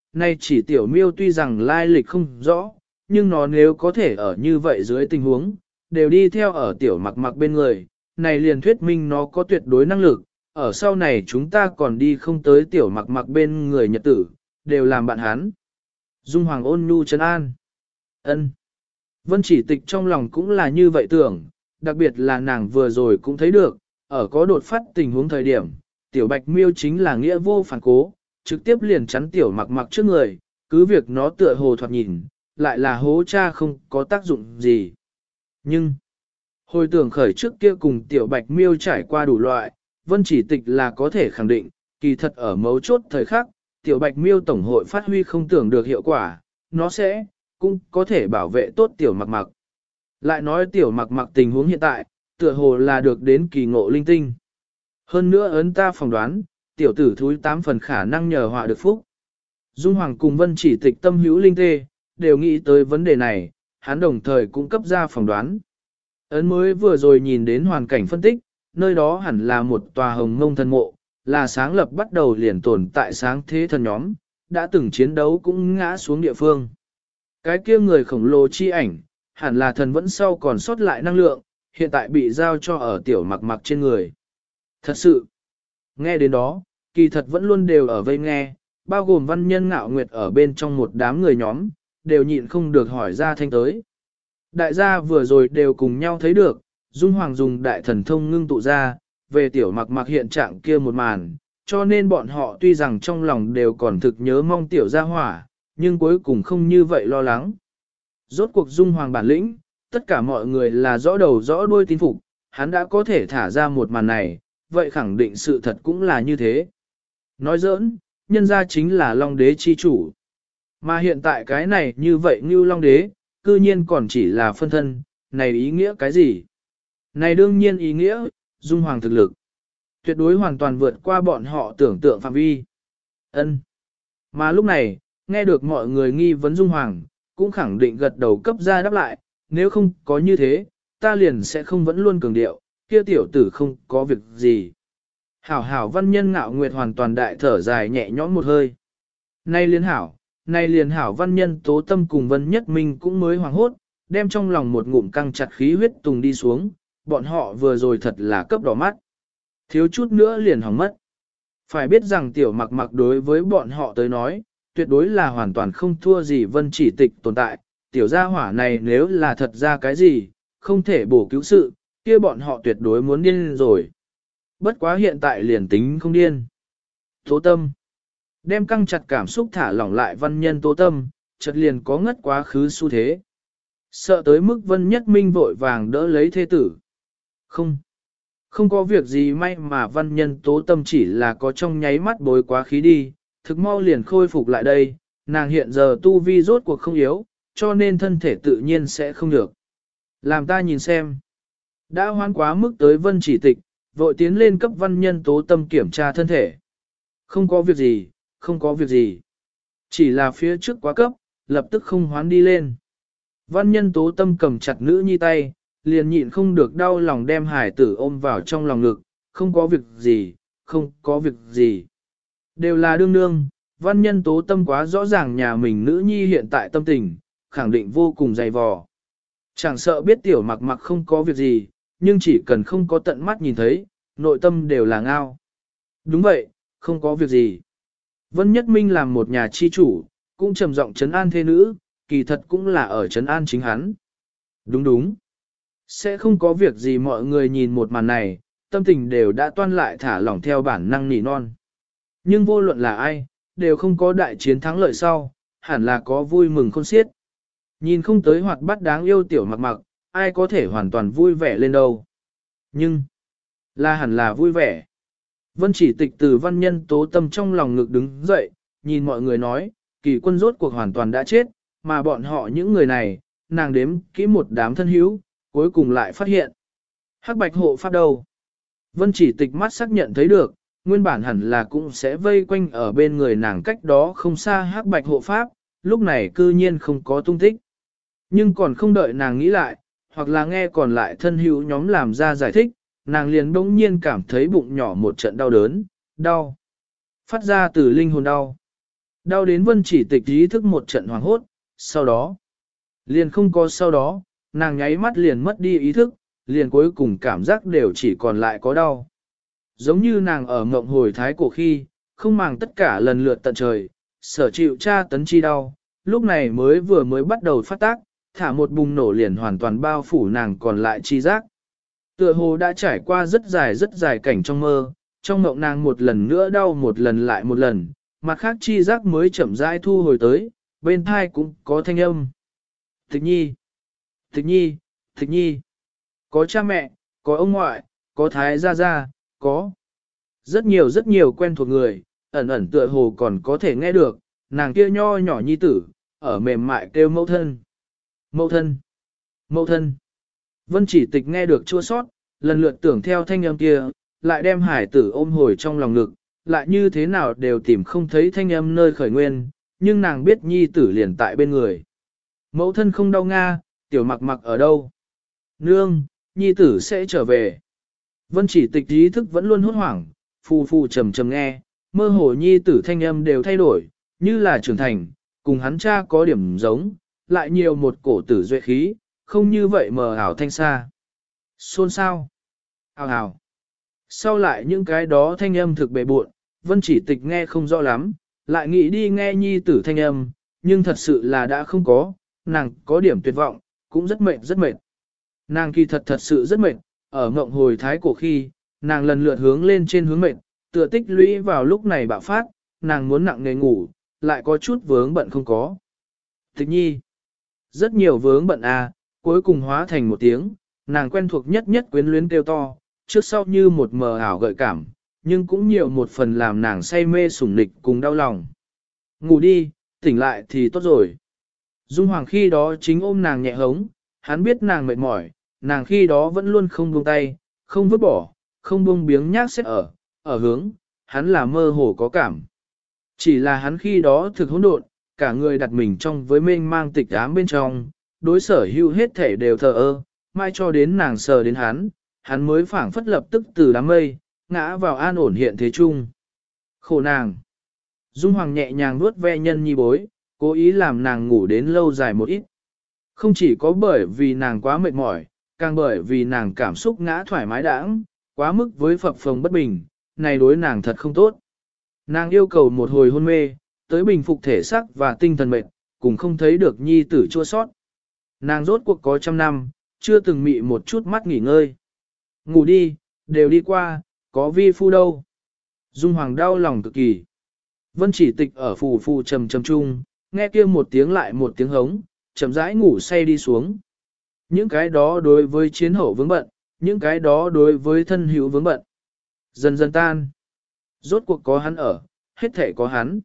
nay chỉ tiểu miêu tuy rằng lai lịch không rõ, nhưng nó nếu có thể ở như vậy dưới tình huống, đều đi theo ở tiểu mặc mặc bên người, này liền thuyết minh nó có tuyệt đối năng lực, ở sau này chúng ta còn đi không tới tiểu mặc mặc bên người nhật tử, đều làm bạn hắn. Dung Hoàng ôn nhu trấn an. Ân. Vân Chỉ Tịch trong lòng cũng là như vậy tưởng, đặc biệt là nàng vừa rồi cũng thấy được, ở có đột phát tình huống thời điểm, tiểu bạch miêu chính là nghĩa vô phản cố, trực tiếp liền chắn tiểu mặc mặc trước người, cứ việc nó tựa hồ thoạt nhìn, lại là hố cha không có tác dụng gì. Nhưng, hồi tưởng khởi trước kia cùng tiểu bạch miêu trải qua đủ loại, Vân Chỉ Tịch là có thể khẳng định, kỳ thật ở mấu chốt thời khắc, tiểu bạch miêu tổng hội phát huy không tưởng được hiệu quả, nó sẽ, cũng có thể bảo vệ tốt tiểu mặc mặc. Lại nói tiểu mặc mặc tình huống hiện tại, tựa hồ là được đến kỳ ngộ linh tinh. Hơn nữa ấn ta phỏng đoán, tiểu tử thúi 8 phần khả năng nhờ họa được phúc. Dung Hoàng cùng Vân Chỉ Tịch tâm hữu linh tê, đều nghĩ tới vấn đề này, hắn đồng thời cũng cấp ra phỏng đoán. Ấn mới vừa rồi nhìn đến hoàn cảnh phân tích, nơi đó hẳn là một tòa hồng ngông thần mộ, là sáng lập bắt đầu liền tồn tại sáng thế thần nhóm, đã từng chiến đấu cũng ngã xuống địa phương. Cái kia người khổng lồ chi ảnh, hẳn là thần vẫn sau còn sót lại năng lượng, hiện tại bị giao cho ở tiểu mặc mặc trên người. Thật sự, nghe đến đó, kỳ thật vẫn luôn đều ở vây nghe, bao gồm văn nhân ngạo nguyệt ở bên trong một đám người nhóm, đều nhịn không được hỏi ra thanh tới. Đại gia vừa rồi đều cùng nhau thấy được, Dung Hoàng dùng đại thần thông ngưng tụ ra, về tiểu mặc mặc hiện trạng kia một màn, cho nên bọn họ tuy rằng trong lòng đều còn thực nhớ mong tiểu gia hỏa, nhưng cuối cùng không như vậy lo lắng. Rốt cuộc Dung Hoàng bản lĩnh, tất cả mọi người là rõ đầu rõ đuôi tin phục, hắn đã có thể thả ra một màn này, vậy khẳng định sự thật cũng là như thế. Nói giỡn, nhân ra chính là Long Đế chi chủ. Mà hiện tại cái này như vậy như Long Đế, cư nhiên còn chỉ là phân thân, này ý nghĩa cái gì? Này đương nhiên ý nghĩa, Dung Hoàng thực lực. Tuyệt đối hoàn toàn vượt qua bọn họ tưởng tượng phạm vi. Ân. Mà lúc này, nghe được mọi người nghi vấn Dung Hoàng, cũng khẳng định gật đầu cấp ra đáp lại, nếu không có như thế, ta liền sẽ không vẫn luôn cường điệu, kia tiểu tử không có việc gì. Hảo hảo văn nhân ngạo nguyệt hoàn toàn đại thở dài nhẹ nhõm một hơi. Nay liền hảo văn nhân tố tâm cùng vân nhất minh cũng mới hoàng hốt, đem trong lòng một ngụm căng chặt khí huyết tùng đi xuống, bọn họ vừa rồi thật là cấp đỏ mắt. Thiếu chút nữa liền hỏng mất. Phải biết rằng tiểu mặc mặc đối với bọn họ tới nói, tuyệt đối là hoàn toàn không thua gì Vân Chỉ Tịch tồn tại, tiểu gia hỏa này nếu là thật ra cái gì, không thể bổ cứu sự, kia bọn họ tuyệt đối muốn điên rồi. Bất quá hiện tại liền tính không điên. Tố tâm. Đem căng chặt cảm xúc thả lỏng lại văn nhân tố tâm, chợt liền có ngất quá khứ xu thế. Sợ tới mức Vân Nhất Minh vội vàng đỡ lấy thê tử. Không có việc gì may mà văn nhân tố tâm chỉ là có trong nháy mắt bối quá khí đi, thực mau liền khôi phục lại đây, nàng hiện giờ tu vi rốt cuộc không yếu, cho nên thân thể tự nhiên sẽ không được. Làm ta nhìn xem. Đã hoán quá mức tới Vân Chỉ Tịch, vội tiến lên cấp văn nhân tố tâm kiểm tra thân thể. Không có việc gì, không có việc gì. Chỉ là phía trước quá cấp, lập tức không hoán đi lên. Văn nhân tố tâm cầm chặt nữ nhi tay, liền nhịn không được đau lòng đem hải tử ôm vào trong lòng ngực, không có việc gì, không có việc gì. Đều là đương đương, văn nhân tố tâm quá rõ ràng nhà mình nữ nhi hiện tại tâm tình, khẳng định vô cùng dày vò. Chẳng sợ biết tiểu mặc mặc không có việc gì, nhưng chỉ cần không có tận mắt nhìn thấy, nội tâm đều là ngao. Đúng vậy, không có việc gì. Vân Nhất Minh làm một nhà chi chủ, cũng trầm giọng trấn an thê nữ, kỳ thật cũng là ở trấn an chính hắn. Đúng đúng. Sẽ không có việc gì mọi người nhìn một màn này, tâm tình đều đã toan lại thả lỏng theo bản năng nỉ non. Nhưng vô luận là ai, đều không có đại chiến thắng lợi sau, hẳn là có vui mừng khôn xiết. Nhìn không tới hoạt bát đáng yêu tiểu mặc mặc, ai có thể hoàn toàn vui vẻ lên đâu. Nhưng, là hẳn là vui vẻ. Vân Chỉ Tịch từ văn nhân tố tâm trong lòng ngực đứng dậy, nhìn mọi người nói, kỳ quân rốt cuộc hoàn toàn đã chết, mà bọn họ những người này, nàng đếm kỹ một đám thân hữu, cuối cùng lại phát hiện. Hắc bạch hộ pháp đâu? Vân Chỉ Tịch mắt xác nhận thấy được, nguyên bản hẳn là cũng sẽ vây quanh ở bên người nàng cách đó không xa hắc bạch hộ pháp, lúc này cư nhiên không có tung tích. Nhưng còn không đợi nàng nghĩ lại, hoặc là nghe còn lại thân hữu nhóm làm ra giải thích, nàng liền bỗng nhiên cảm thấy bụng nhỏ một trận đau đớn, đau. Phát ra từ linh hồn đau. Đau đến Vân Chỉ Tịch ý thức một trận hoảng hốt, sau đó, liền không có sau đó, nàng nháy mắt liền mất đi ý thức, liền cuối cùng cảm giác đều chỉ còn lại có đau. Giống như nàng ở ngộng hồi thái cổ khi, không màng tất cả lần lượt tận trời, sở chịu tra tấn chi đau, lúc này mới bắt đầu phát tác, thả một bùng nổ liền hoàn toàn bao phủ nàng còn lại chi giác. Tựa hồ đã trải qua rất dài cảnh trong mơ, trong mộng nàng một lần nữa đau một lần lại một lần, mặt khác chi giác mới chậm rãi thu hồi tới, bên thai cũng có thanh âm. Tịch nhi, tịch nhi, tịch nhi, có cha mẹ, có ông ngoại, có thái gia gia, có rất nhiều quen thuộc người, ẩn ẩn tựa hồ còn có thể nghe được, nàng kia nho nhỏ nhi tử, ở mềm mại kêu mẫu thân. Mẫu thân, mẫu thân. Vân Chỉ Tịch nghe được chua sót, lần lượt tưởng theo thanh âm kia, lại đem hải tử ôm hồi trong lòng ngực, lại như thế nào đều tìm không thấy thanh âm nơi khởi nguyên, nhưng nàng biết nhi tử liền tại bên người. Mẫu thân không đau nga, tiểu mặc mặc ở đâu? Nương, nhi tử sẽ trở về. Vân Chỉ Tịch ý thức vẫn luôn hốt hoảng, phù phù trầm trầm nghe, mơ hồ nhi tử thanh âm đều thay đổi, như là trưởng thành, cùng hắn cha có điểm giống, lại nhiều một cổ tử duệ khí, không như vậy mờ ảo thanh xa. Xôn sao? Hào hào. Sau lại những cái đó thanh âm thực bề buộn, Vân Chỉ Tịch nghe không rõ lắm, lại nghĩ đi nghe nhi tử thanh âm, nhưng thật sự là đã không có, nàng có điểm tuyệt vọng, cũng rất mệt rất mệt. Nàng kỳ thật sự rất mệt, ở ngộng hồi thái cổ khi, nàng lần lượt hướng lên trên hướng mệt, tựa tích lũy vào lúc này bạo phát, nàng muốn nặng nề ngủ, lại có chút vướng bận không có. Tịch nhi, rất nhiều vướng bận cuối cùng hóa thành một tiếng, nàng quen thuộc nhất quyến luyến kêu to, trước sau như một mờ ảo gợi cảm, nhưng cũng nhiều một phần làm nàng say mê sủng nịch cùng đau lòng. Ngủ đi, tỉnh lại thì tốt rồi. Dung Hoàng khi đó chính ôm nàng nhẹ hống, hắn biết nàng mệt mỏi, nàng khi đó vẫn luôn không buông tay, không vứt bỏ, không buông biếng nhác xếp ở hướng, hắn là mơ hồ có cảm. Chỉ là hắn khi đó thực hỗn độn, cả người đặt mình trong với mênh mang tịch ám bên trong, đối sở hữu hết thể đều thờ ơ, mai cho đến nàng sờ đến hắn mới phảng phất lập tức từ đám mây, ngã vào an ổn hiện thế chung. Khổ nàng. Dung Hoàng nhẹ nhàng vuốt ve nhân nhi bối, cố ý làm nàng ngủ đến lâu dài một ít. Không chỉ có bởi vì nàng quá mệt mỏi, càng bởi vì nàng cảm xúc ngã thoải mái đãng, quá mức với phập phồng bất bình, này đối nàng thật không tốt. Nàng yêu cầu một hồi hôn mê, tới bình phục thể xác và tinh thần mệt, cùng không thấy được nhi tử chua sót. Nàng rốt cuộc có 100 năm, chưa từng mị một chút mắt nghỉ ngơi. Ngủ đi, đều đi qua, có vi phu đâu. Dung Hoàng đau lòng cực kỳ. Vân Chỉ Tịch ở phù phù trầm trầm chung, nghe kia một tiếng lại một tiếng hống, chậm rãi ngủ say đi xuống. Những cái đó đối với chiến hậu vướng bận, những cái đó đối với thân hữu vướng bận. Dần dần tan. Rốt cuộc có hắn ở, hết thể có hắn.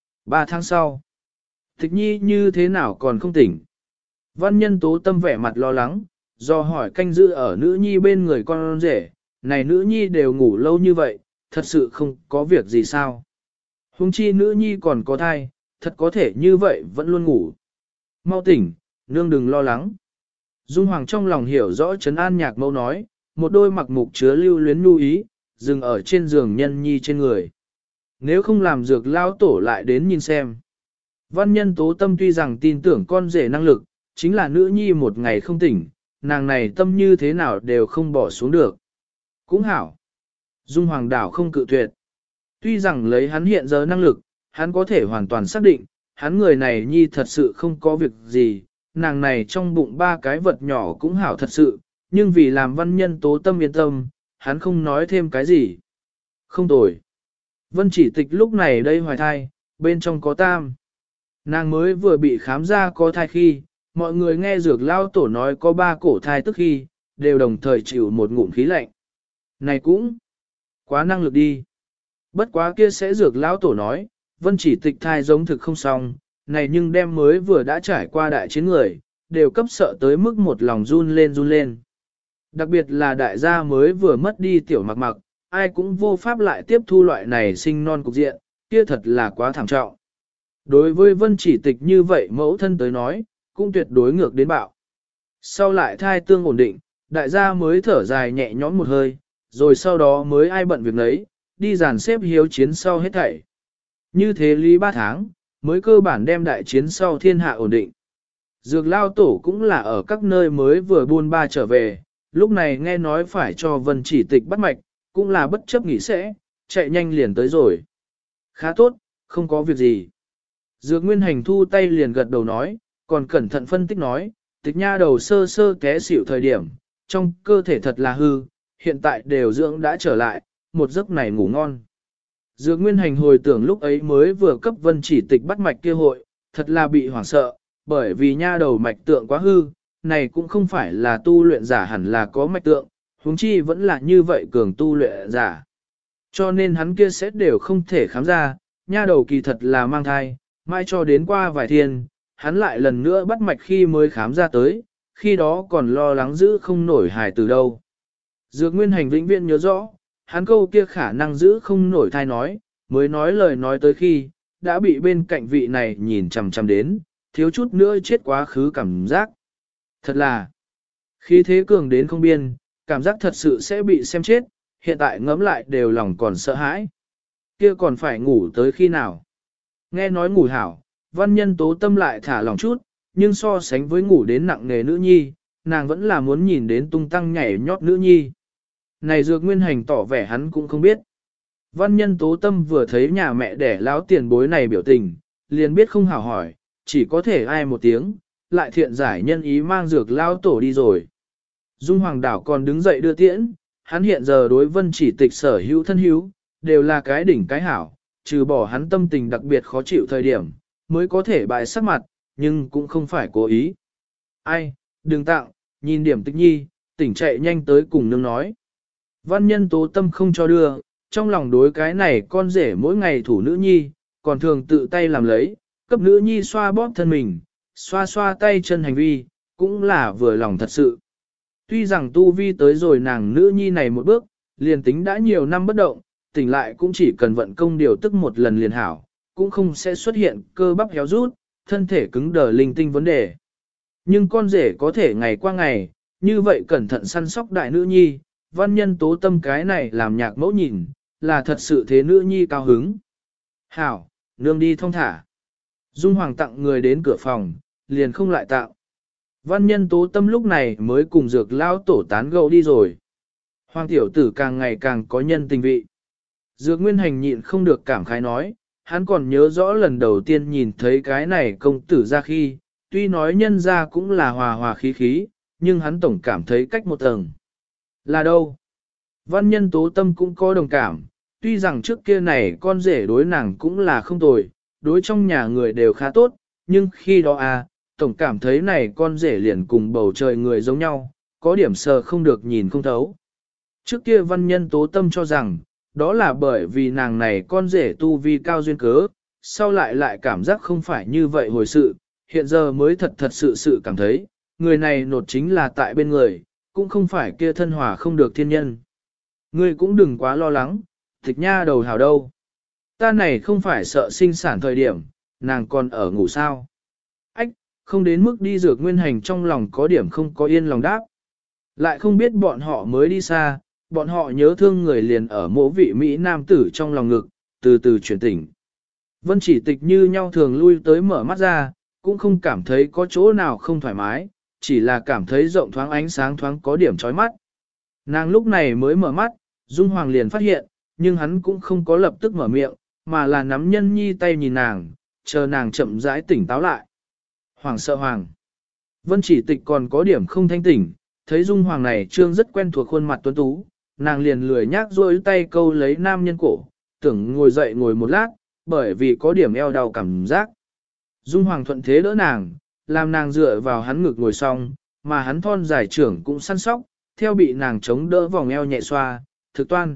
3 tháng sau. Tịch nhi như thế nào còn không tỉnh. Văn Nhân Tố Tâm vẻ mặt lo lắng, do hỏi canh giữ ở nữ nhi bên người con rể, này nữ nhi đều ngủ lâu như vậy, thật sự không có việc gì sao. Huống chi nữ nhi còn có thai, thật có thể như vậy vẫn luôn ngủ. Mau tỉnh, nương đừng lo lắng. Dung Hoàng trong lòng hiểu rõ trấn an Nhạc Mẫu nói, một đôi mặc mục chứa lưu luyến nu ý, dừng ở trên giường nhân nhi trên người. Nếu không làm dược lao tổ lại đến nhìn xem. Văn Nhân Tố Tâm tuy rằng tin tưởng con rể năng lực, chính là nữ nhi một ngày không tỉnh, nàng này tâm như thế nào đều không bỏ xuống được. Cũng hảo. Dung Hoàng đảo không cự tuyệt. Tuy rằng lấy hắn hiện giờ năng lực, hắn có thể hoàn toàn xác định, hắn người này nhi thật sự không có việc gì, nàng này trong bụng 3 cái vật nhỏ cũng hảo thật sự, nhưng vì làm Văn Nhân Tố Tâm yên tâm, hắn không nói thêm cái gì. Không tồi. Vân Chỉ Tịch lúc này đây hoài thai, bên trong có tam. Nàng mới vừa bị khám ra có thai khi, mọi người nghe dược lao tổ nói có 3 cổ thai tức khi, đều đồng thời chịu một ngụm khí lạnh. Này cũng quá năng lực đi. Bất quá kia sẽ dược lao tổ nói, Vân Chỉ Tịch thai giống thực không xong, này nhưng đem mới vừa đã trải qua đại chiến người, đều cấp sợ tới mức một lòng run lên. Đặc biệt là đại gia mới vừa mất đi tiểu mặc mặc, ai cũng vô pháp lại tiếp thu loại này sinh non cục diện, kia thật là quá thảm trọng. Đối với Vân Chỉ Tịch như vậy mẫu thân tới nói, cũng tuyệt đối ngược đến bạo. Sau lại thai tương ổn định, đại gia mới thở dài nhẹ nhõm một hơi, rồi sau đó mới ai bận việc nấy, đi dàn xếp hiếu chiến sau hết thảy. Như thế lý 3 tháng, mới cơ bản đem đại chiến sau thiên hạ ổn định. Dược lao tổ cũng là ở các nơi mới vừa buôn ba trở về, lúc này nghe nói phải cho Vân Chỉ Tịch bắt mạch, cũng là bất chấp nghĩ sẽ, chạy nhanh liền tới rồi. Khá tốt, không có việc gì. Dược Nguyên Hành thu tay liền gật đầu nói, còn cẩn thận phân tích nói, Tịch nha đầu sơ sơ té xỉu thời điểm, trong cơ thể thật là hư, hiện tại đều dưỡng đã trở lại, một giấc này ngủ ngon. Dược Nguyên Hành hồi tưởng lúc ấy mới vừa cấp Vân Chỉ Tịch bắt mạch kia hội, thật là bị hoảng sợ, bởi vì nha đầu mạch tượng quá hư, này cũng không phải là tu luyện giả hẳn là có mạch tượng, huống chi vẫn là như vậy cường tu luyện giả. Cho nên hắn kia sẽ đều không thể khám ra, nha đầu kỳ thật là mang thai, mai cho đến qua vài thiên, hắn lại lần nữa bắt mạch khi mới khám ra tới, khi đó còn lo lắng giữ không nổi hài từ đâu. Dược Nguyên Hành vĩnh viễn nhớ rõ, hắn câu kia khả năng giữ không nổi thai nói, mới nói lời nói tới khi, đã bị bên cạnh vị này nhìn chằm chằm đến, thiếu chút nữa chết quá khứ cảm giác. Thật là, khi thế cường đến không biên, cảm giác thật sự sẽ bị xem chết, hiện tại ngẫm lại đều lòng còn sợ hãi. Kia còn phải ngủ tới khi nào? Nghe nói ngủ hảo, Văn Nhân Tố tâm lại thả lòng chút, nhưng so sánh với ngủ đến nặng nề nữ nhi, nàng vẫn là muốn nhìn đến tung tăng nhảy nhót nữ nhi. Này Dược Nguyên Hành tỏ vẻ hắn cũng không biết. Văn Nhân Tố tâm vừa thấy nhà mẹ đẻ láo tiền bối này biểu tình, liền biết không hảo hỏi, chỉ có thể ai một tiếng, lại thiện giải nhân ý mang Dược lao tổ đi rồi. Dung Hoàng Đảo còn đứng dậy đưa tiễn, hắn hiện giờ đối Vân Chỉ Tịch sở hữu thân hữu, đều là cái đỉnh cái hảo, trừ bỏ hắn tâm tình đặc biệt khó chịu thời điểm, mới có thể bại sắc mặt, nhưng cũng không phải cố ý. Ai, đừng tặng, nhìn điểm Tịch nhi, tỉnh chạy nhanh tới cùng nương nói. Văn Nhân Tố tâm không cho đưa, trong lòng đối cái này con rể mỗi ngày thủ nữ nhi, còn thường tự tay làm lấy, cấp nữ nhi xoa bóp thân mình, xoa xoa tay chân hành vi, cũng là vừa lòng thật sự. Tuy rằng tu vi tới rồi nàng nữ nhi này một bước, liền tính đã nhiều năm bất động, tỉnh lại cũng chỉ cần vận công điều tức một lần liền hảo, cũng không sẽ xuất hiện cơ bắp héo rút, thân thể cứng đờ linh tinh vấn đề. Nhưng con rể có thể ngày qua ngày, như vậy cẩn thận săn sóc đại nữ nhi, Văn Nhân Tố tâm cái này làm nhạc mẫu nhìn, là thật sự thế nữ nhi cao hứng. Hảo, nương đi thong thả. Dung Hoàng tặng người đến cửa phòng, liền không lại tạo. Văn Nhân Tố tâm lúc này mới cùng Dược lao tổ tán gẫu đi rồi. Hoàng tiểu tử càng ngày càng có nhân tình vị. Dược Nguyên Hành nhịn không được cảm khái nói, hắn còn nhớ rõ lần đầu tiên nhìn thấy cái này công tử ra khi, tuy nói nhân ra cũng là hòa hòa khí khí, nhưng hắn tổng cảm thấy cách một tầng. Là đâu? Văn Nhân Tố tâm cũng có đồng cảm, tuy rằng trước kia này con rể đối nàng cũng là không tồi, đối trong nhà người đều khá tốt, nhưng khi đó tổng cảm thấy này con rể liền cùng bầu trời người giống nhau, có điểm sờ không được nhìn không thấu. Trước kia Văn Nhân Tố tâm cho rằng, đó là bởi vì nàng này con rể tu vi cao duyên cớ, sau lại cảm giác không phải như vậy hồi sự, hiện giờ mới thật sự cảm thấy, người này nột chính là tại bên người, cũng không phải kia thân hòa không được thiên nhân. Ngươi cũng đừng quá lo lắng, Tịch nha đầu hào đâu. Ta này không phải sợ sinh sản thời điểm, nàng còn ở ngủ sao. Ách, không đến mức đi Dược Nguyên Hành trong lòng có điểm không có yên lòng đáp. Lại không biết bọn họ mới đi xa, bọn họ nhớ thương người liền ở mỗi vị Mỹ nam tử trong lòng ngực, từ từ chuyển tỉnh. Vân Chỉ Tịch như nhau thường lui tới mở mắt ra, cũng không cảm thấy có chỗ nào không thoải mái, chỉ là cảm thấy rộng thoáng ánh sáng thoáng có điểm chói mắt. Nàng lúc này mới mở mắt, Dung Hoàng liền phát hiện, nhưng hắn cũng không có lập tức mở miệng, mà là nắm Nhân Nhi tay nhìn nàng, chờ nàng chậm rãi tỉnh táo lại. Hoàng sợ Hoàng. Vân Chỉ Tịch còn có điểm không thanh tỉnh, thấy Dung Hoàng này trương rất quen thuộc khuôn mặt tuấn tú, nàng liền lười nhác rôi tay câu lấy nam nhân cổ, tưởng ngồi dậy ngồi một lát, bởi vì có điểm eo đau cảm giác. Dung Hoàng thuận thế đỡ nàng, làm nàng dựa vào hắn ngực ngồi xong, mà hắn thon dài trưởng cũng săn sóc, theo bị nàng chống đỡ vòng eo nhẹ xoa, thực toan.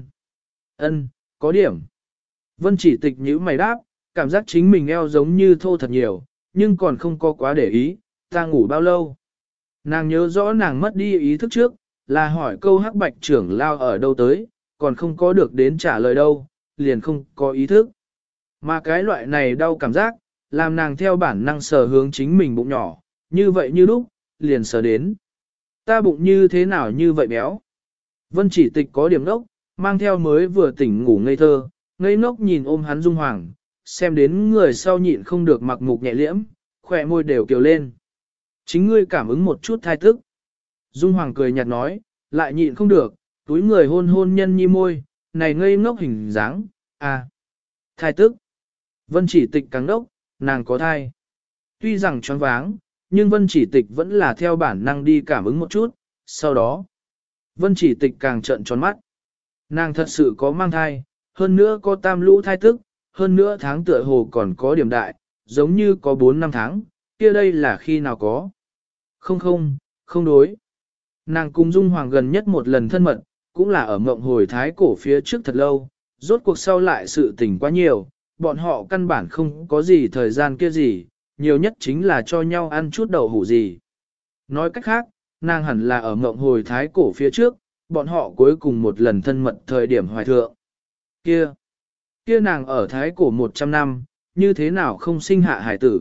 Ân, có điểm. Vân Chỉ Tịch nhíu mày đáp, cảm giác chính mình eo giống như thô thật nhiều, nhưng còn không có quá để ý, ta ngủ bao lâu. Nàng nhớ rõ nàng mất đi ý thức trước, là hỏi câu Hắc Bạch trưởng lao ở đâu tới, còn không có được đến trả lời đâu, liền không có ý thức. Mà cái loại này đau cảm giác, làm nàng theo bản năng sờ hướng chính mình bụng nhỏ, như vậy như lúc, liền sờ đến. Ta bụng như thế nào như vậy béo? Vân Chỉ Tịch có điểm ngốc, mang theo mới vừa tỉnh ngủ ngây thơ, ngây ngốc nhìn ôm hắn Dung Hoàng, xem đến người sau nhịn không được mặc mục nhẹ liễm, khỏe môi đều kiều lên. Chính ngươi cảm ứng một chút thai tức. Dung Hoàng cười nhạt nói, lại nhịn không được, túi người hôn hôn nhân nhi môi, này ngây ngốc hình dáng, à. Thai tức. Vân Chỉ Tịch càng đốc, nàng có thai. Tuy rằng choáng váng, nhưng Vân Chỉ Tịch vẫn là theo bản năng đi cảm ứng một chút, sau đó. Vân Chỉ Tịch càng trợn tròn mắt. Nàng thật sự có mang thai, hơn nữa có tam lũ thai tức, hơn nữa tháng tựa hồ còn có điểm đại, giống như có 4 năm tháng, kia đây là khi nào có. Không đối. Nàng cùng Dung Hoàng gần nhất một lần thân mật, cũng là ở mộng hồi thái cổ phía trước thật lâu, rốt cuộc sau lại sự tình quá nhiều, bọn họ căn bản không có gì thời gian kia gì, nhiều nhất chính là cho nhau ăn chút đậu hủ gì. Nói cách khác, nàng hẳn là ở mộng hồi thái cổ phía trước, bọn họ cuối cùng một lần thân mật thời điểm hoài thượng. Kia nàng ở thái cổ 100 năm, như thế nào không sinh hạ hải tử?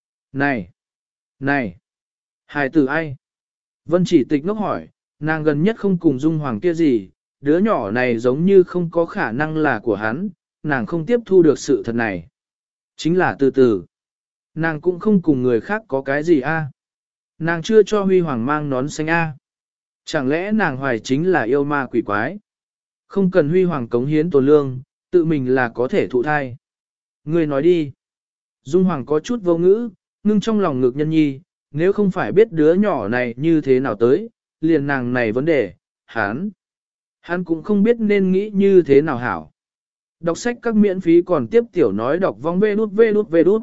Này, hải tử ai? Vân Chỉ Tịch ngốc hỏi, nàng gần nhất không cùng Dung Hoàng kia gì, đứa nhỏ này giống như không có khả năng là của hắn, nàng không tiếp thu được sự thật này. Chính là từ từ. Nàng cũng không cùng người khác có cái gì a? Nàng chưa cho Huy Hoàng mang nón xanh a. Chẳng lẽ nàng hoài chính là yêu ma quỷ quái? Không cần Huy Hoàng cống hiến tổ lương, tự mình là có thể thụ thai. Người nói đi. Dung Hoàng có chút vô ngữ, ngưng trong lòng ngực nhân nhi, nếu không phải biết đứa nhỏ này như thế nào tới, liền nàng này vấn đề, hắn cũng không biết nên nghĩ như thế nào hảo. Đọc sách các miễn phí còn tiếp tiểu nói đọc vong vê đút.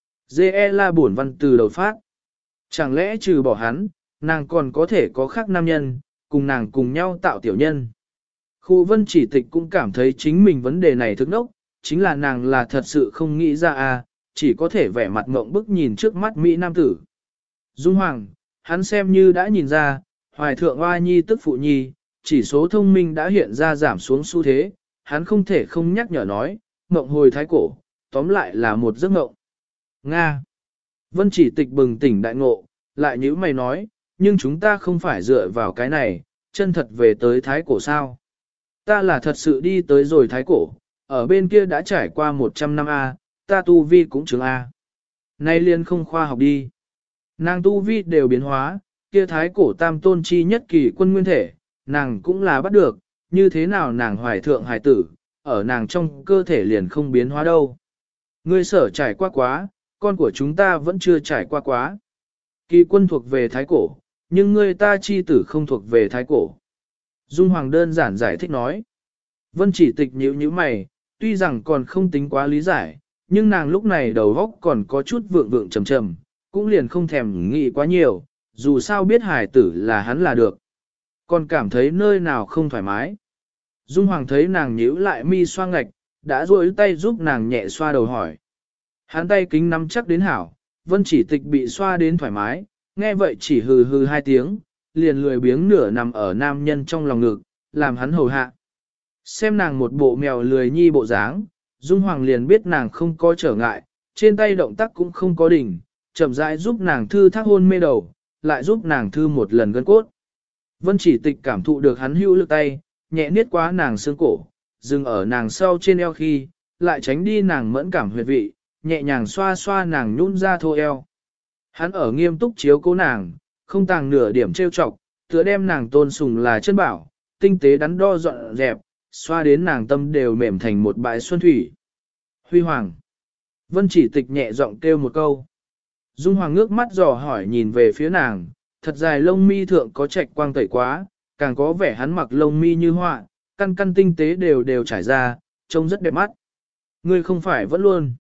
G.E. là bổn văn từ đầu phát. Chẳng lẽ trừ bỏ hắn, nàng còn có thể có khác nam nhân, cùng nàng cùng nhau tạo tiểu nhân. Khu Vân Chỉ Tịch cũng cảm thấy chính mình vấn đề này thức nốc, chính là nàng là thật sự không nghĩ ra chỉ có thể vẻ mặt ngộng bức nhìn trước mắt Mỹ Nam tử. Dung Hoàng, hắn xem như đã nhìn ra, hoài thượng oa nhi tức phụ nhi, chỉ số thông minh đã hiện ra giảm xuống xu thế, hắn không thể không nhắc nhở nói, mộng hồi thái cổ, tóm lại là một giấc mộng. Nga. Vân Chỉ Tịch bừng tỉnh đại ngộ, lại như mày nói, nhưng chúng ta không phải dựa vào cái này, chân thật về tới thái cổ sao. Ta là thật sự đi tới rồi thái cổ, ở bên kia đã trải qua 100 năm A, ta tu vi cũng chứng A. Nay liên không khoa học đi. Nàng tu vi đều biến hóa, kia thái cổ tam tôn chi nhất kỳ quân nguyên thể, nàng cũng là bắt được, như thế nào nàng hoài thượng hài tử, ở nàng trong cơ thể liền không biến hóa đâu. Ngươi sở trải qua quá, con của chúng ta vẫn chưa trải qua quá. Kỳ quân thuộc về thái cổ, nhưng ngươi ta chi tử không thuộc về thái cổ. Dung Hoàng đơn giản giải thích nói. Vân Chỉ Tịch nhíu nhíu mày, tuy rằng còn không tính quá lý giải, nhưng nàng lúc này đầu óc còn có chút vượng vượng trầm trầm, cũng liền không thèm nghĩ quá nhiều, dù sao biết hài tử là hắn là được. Còn cảm thấy nơi nào không thoải mái. Dung Hoàng thấy nàng nhíu lại mi xoa ngạch, đã duỗi tay giúp nàng nhẹ xoa đầu hỏi. Hắn tay kính nắm chắc đến hảo, Vân Chỉ Tịch bị xoa đến thoải mái, nghe vậy chỉ hừ hừ 2 tiếng, liền lười biếng nửa nằm ở nam nhân trong lòng ngực, làm hắn hầu hạ. Xem nàng một bộ mèo lười nhi bộ dáng, Dung Hoàng liền biết nàng không có trở ngại, trên tay động tác cũng không có đỉnh, chậm rãi giúp nàng thư thác hôn mê đầu, lại giúp nàng thư một lần gân cốt. Vân Chỉ Tịch cảm thụ được hắn hữu lực tay, nhẹ niết quá nàng xương cổ, dừng ở nàng sau trên eo khi, lại tránh đi nàng mẫn cảm huyệt vị, nhẹ nhàng xoa xoa nàng nhún ra thô eo. Hắn ở nghiêm túc chiếu cố nàng, không tàng nửa điểm trêu chọc, tựa đem nàng tôn sùng là chân bảo, tinh tế đắn đo dọn dẹp, xoa đến nàng tâm đều mềm thành một bãi xuân thủy. Huy Hoàng. Vân Chỉ Tịch nhẹ giọng kêu một câu. Dung Hoàng ngước mắt dò hỏi nhìn về phía nàng, thật dài lông mi thượng có trạch quang tẩy quá, càng có vẻ hắn mặc lông mi như họa, căn căn tinh tế đều trải ra, trông rất đẹp mắt. Ngươi không phải vẫn luôn.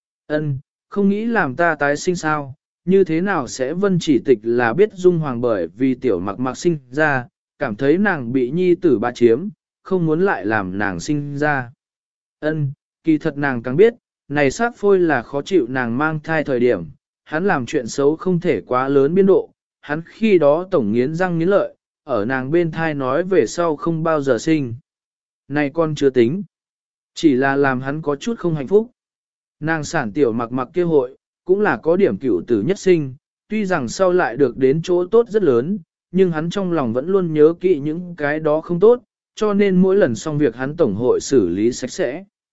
Không nghĩ làm ta tái sinh sao, như thế nào sẽ Vân Chỉ Tịch là biết Dung Hoàng bởi vì tiểu mặc sinh ra, cảm thấy nàng bị nhi tử bá chiếm, không muốn lại làm nàng sinh ra. Kỳ thật nàng càng biết, này sát phôi là khó chịu nàng mang thai thời điểm, hắn làm chuyện xấu không thể quá lớn biên độ, hắn khi đó tổng nghiến răng nghiến lợi, ở nàng bên thai nói về sau không bao giờ sinh. Này con chưa tính, chỉ là làm hắn có chút không hạnh phúc. Nàng sản tiểu mặc kia hội, cũng là có điểm cửu tử nhất sinh, tuy rằng sau lại được đến chỗ tốt rất lớn, nhưng hắn trong lòng vẫn luôn nhớ kỹ những cái đó không tốt, cho nên mỗi lần xong việc hắn tổng hội xử lý sạch sẽ.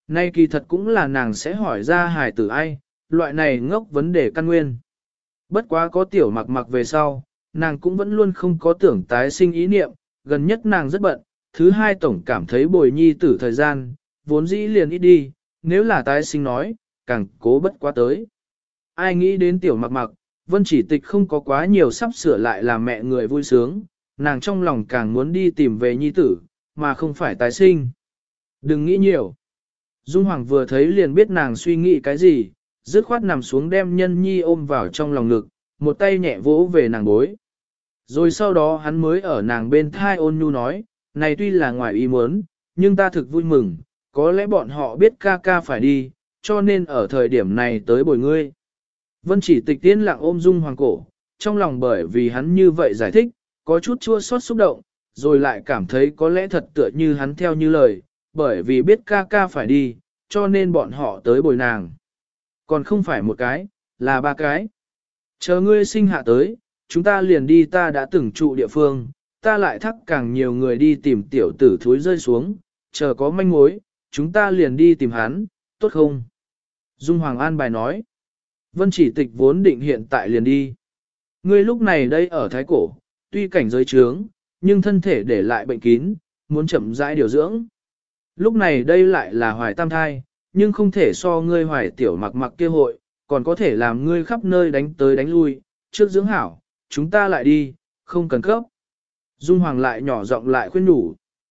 Nay kỳ thật cũng là nàng sẽ hỏi ra hài tử ai, loại này ngốc vấn đề căn nguyên. Bất quá có tiểu mặc mặc về sau, nàng cũng vẫn luôn không có tưởng tái sinh ý niệm, gần nhất nàng rất bận, thứ hai tổng cảm thấy bồi nhi tử thời gian, vốn dĩ liền ít đi, nếu là tái sinh nói, càng cố bất quá tới. Ai nghĩ đến tiểu mặc mặc, Vân Chỉ Tịch không có quá nhiều sắp sửa lại làm mẹ người vui sướng, nàng trong lòng càng muốn đi tìm về nhi tử, mà không phải tái sinh. Đừng nghĩ nhiều. Dung Hoàng vừa thấy liền biết nàng suy nghĩ cái gì, dứt khoát nằm xuống đem nhân nhi ôm vào trong lòng ngực, một tay nhẹ vỗ về nàng bối. Rồi sau đó hắn mới ở nàng bên thai ôn nhu nói, này tuy là ngoài ý muốn, nhưng ta thực vui mừng, có lẽ bọn họ biết ca ca phải đi, cho nên ở thời điểm này tới bồi ngươi. Vân Chỉ Tịch tiên lặng ôm Dung Hoàng cổ, trong lòng bởi vì hắn như vậy giải thích, có chút chua xót xúc động, rồi lại cảm thấy có lẽ thật tựa như hắn theo như lời, bởi vì biết ca ca phải đi, cho nên bọn họ tới bồi nàng. Còn không phải một cái, là ba cái. Chờ ngươi sinh hạ tới, chúng ta liền đi ta đã từng trụ địa phương, ta lại thắc càng nhiều người đi tìm tiểu tử thúi rơi xuống, chờ có manh mối, chúng ta liền đi tìm hắn, tốt không? Dung Hoàng an bài nói. Vân Chỉ Tịch vốn định hiện tại liền đi. Ngươi lúc này đây ở Thái Cổ, tuy cảnh giới trướng, nhưng thân thể để lại bệnh kín, muốn chậm rãi điều dưỡng. Lúc này đây lại là hoài tam thai, nhưng không thể so ngươi hoài tiểu mặc mặc kia hội, còn có thể làm ngươi khắp nơi đánh tới đánh lui, trước dưỡng hảo, chúng ta lại đi, không cần cấp. Dung Hoàng lại nhỏ giọng lại khuyên nhủ.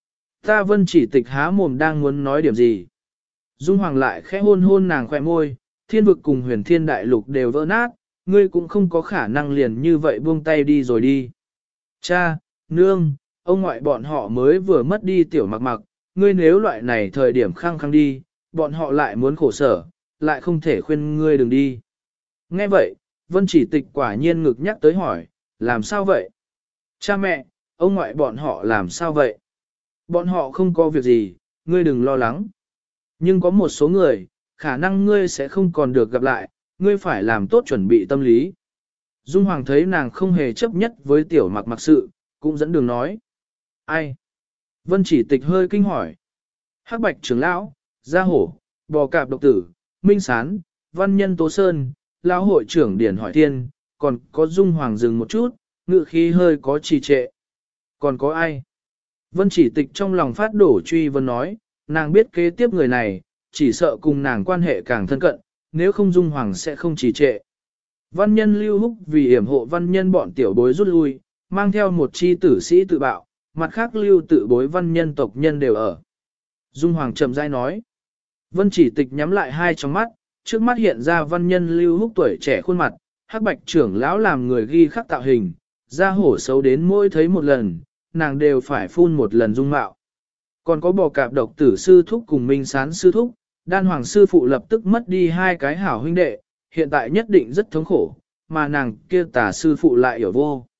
Ta Vân Chỉ Tịch há mồm đang muốn nói điểm gì. Dung Hoàng lại khẽ hôn hôn nàng khỏe môi, thiên vực cùng huyền thiên đại lục đều vỡ nát, ngươi cũng không có khả năng liền như vậy buông tay đi rồi đi. Cha, nương, ông ngoại bọn họ mới vừa mất đi tiểu mặc mặc, ngươi nếu loại này thời điểm khăng khăng đi, bọn họ lại muốn khổ sở, lại không thể khuyên ngươi đừng đi. Nghe vậy, Vân Chỉ Tịch quả nhiên ngực nhắc tới hỏi, làm sao vậy? Cha mẹ, ông ngoại bọn họ làm sao vậy? Bọn họ không có việc gì, ngươi đừng lo lắng. Nhưng có một số người, khả năng ngươi sẽ không còn được gặp lại, ngươi phải làm tốt chuẩn bị tâm lý. Dung Hoàng thấy nàng không hề chấp nhất với tiểu mặc mặc sự, cũng dẫn đường nói. Ai? Vân Chỉ Tịch hơi kinh hỏi. Hắc Bạch trưởng lão, Gia Hổ, Bò Cạp Độc Tử, Minh Sán, Văn Nhân Tố Sơn, lão hội trưởng Điển hỏi thiên, còn có Dung Hoàng dừng một chút, ngự khí hơi có trì trệ. Còn có ai? Vân Chỉ Tịch trong lòng phát đổ truy vấn nói, nàng biết kế tiếp người này, chỉ sợ cùng nàng quan hệ càng thân cận, nếu không Dung Hoàng sẽ không trì trệ. Văn Nhân Lưu Húc vì hiểm hộ văn nhân bọn tiểu bối rút lui, mang theo một chi tử sĩ tự bạo, mặt khác lưu tự bối văn nhân tộc nhân đều ở. Dung Hoàng chậm rãi nói. Vân Chỉ Tịch nhắm lại hai trong mắt, trước mắt hiện ra văn nhân Lưu Húc tuổi trẻ khuôn mặt, Hắc Bạch trưởng lão làm người ghi khắc tạo hình, da hổ xấu đến mỗi thấy một lần, nàng đều phải phun một lần dung mạo. Còn có Bò Cạp Độc Tử sư thúc cùng Minh Sán sư thúc, Đan Hoàng sư phụ lập tức mất đi hai cái hảo huynh đệ, hiện tại nhất định rất thống khổ, mà nàng kia tả sư phụ lại hiểu vô.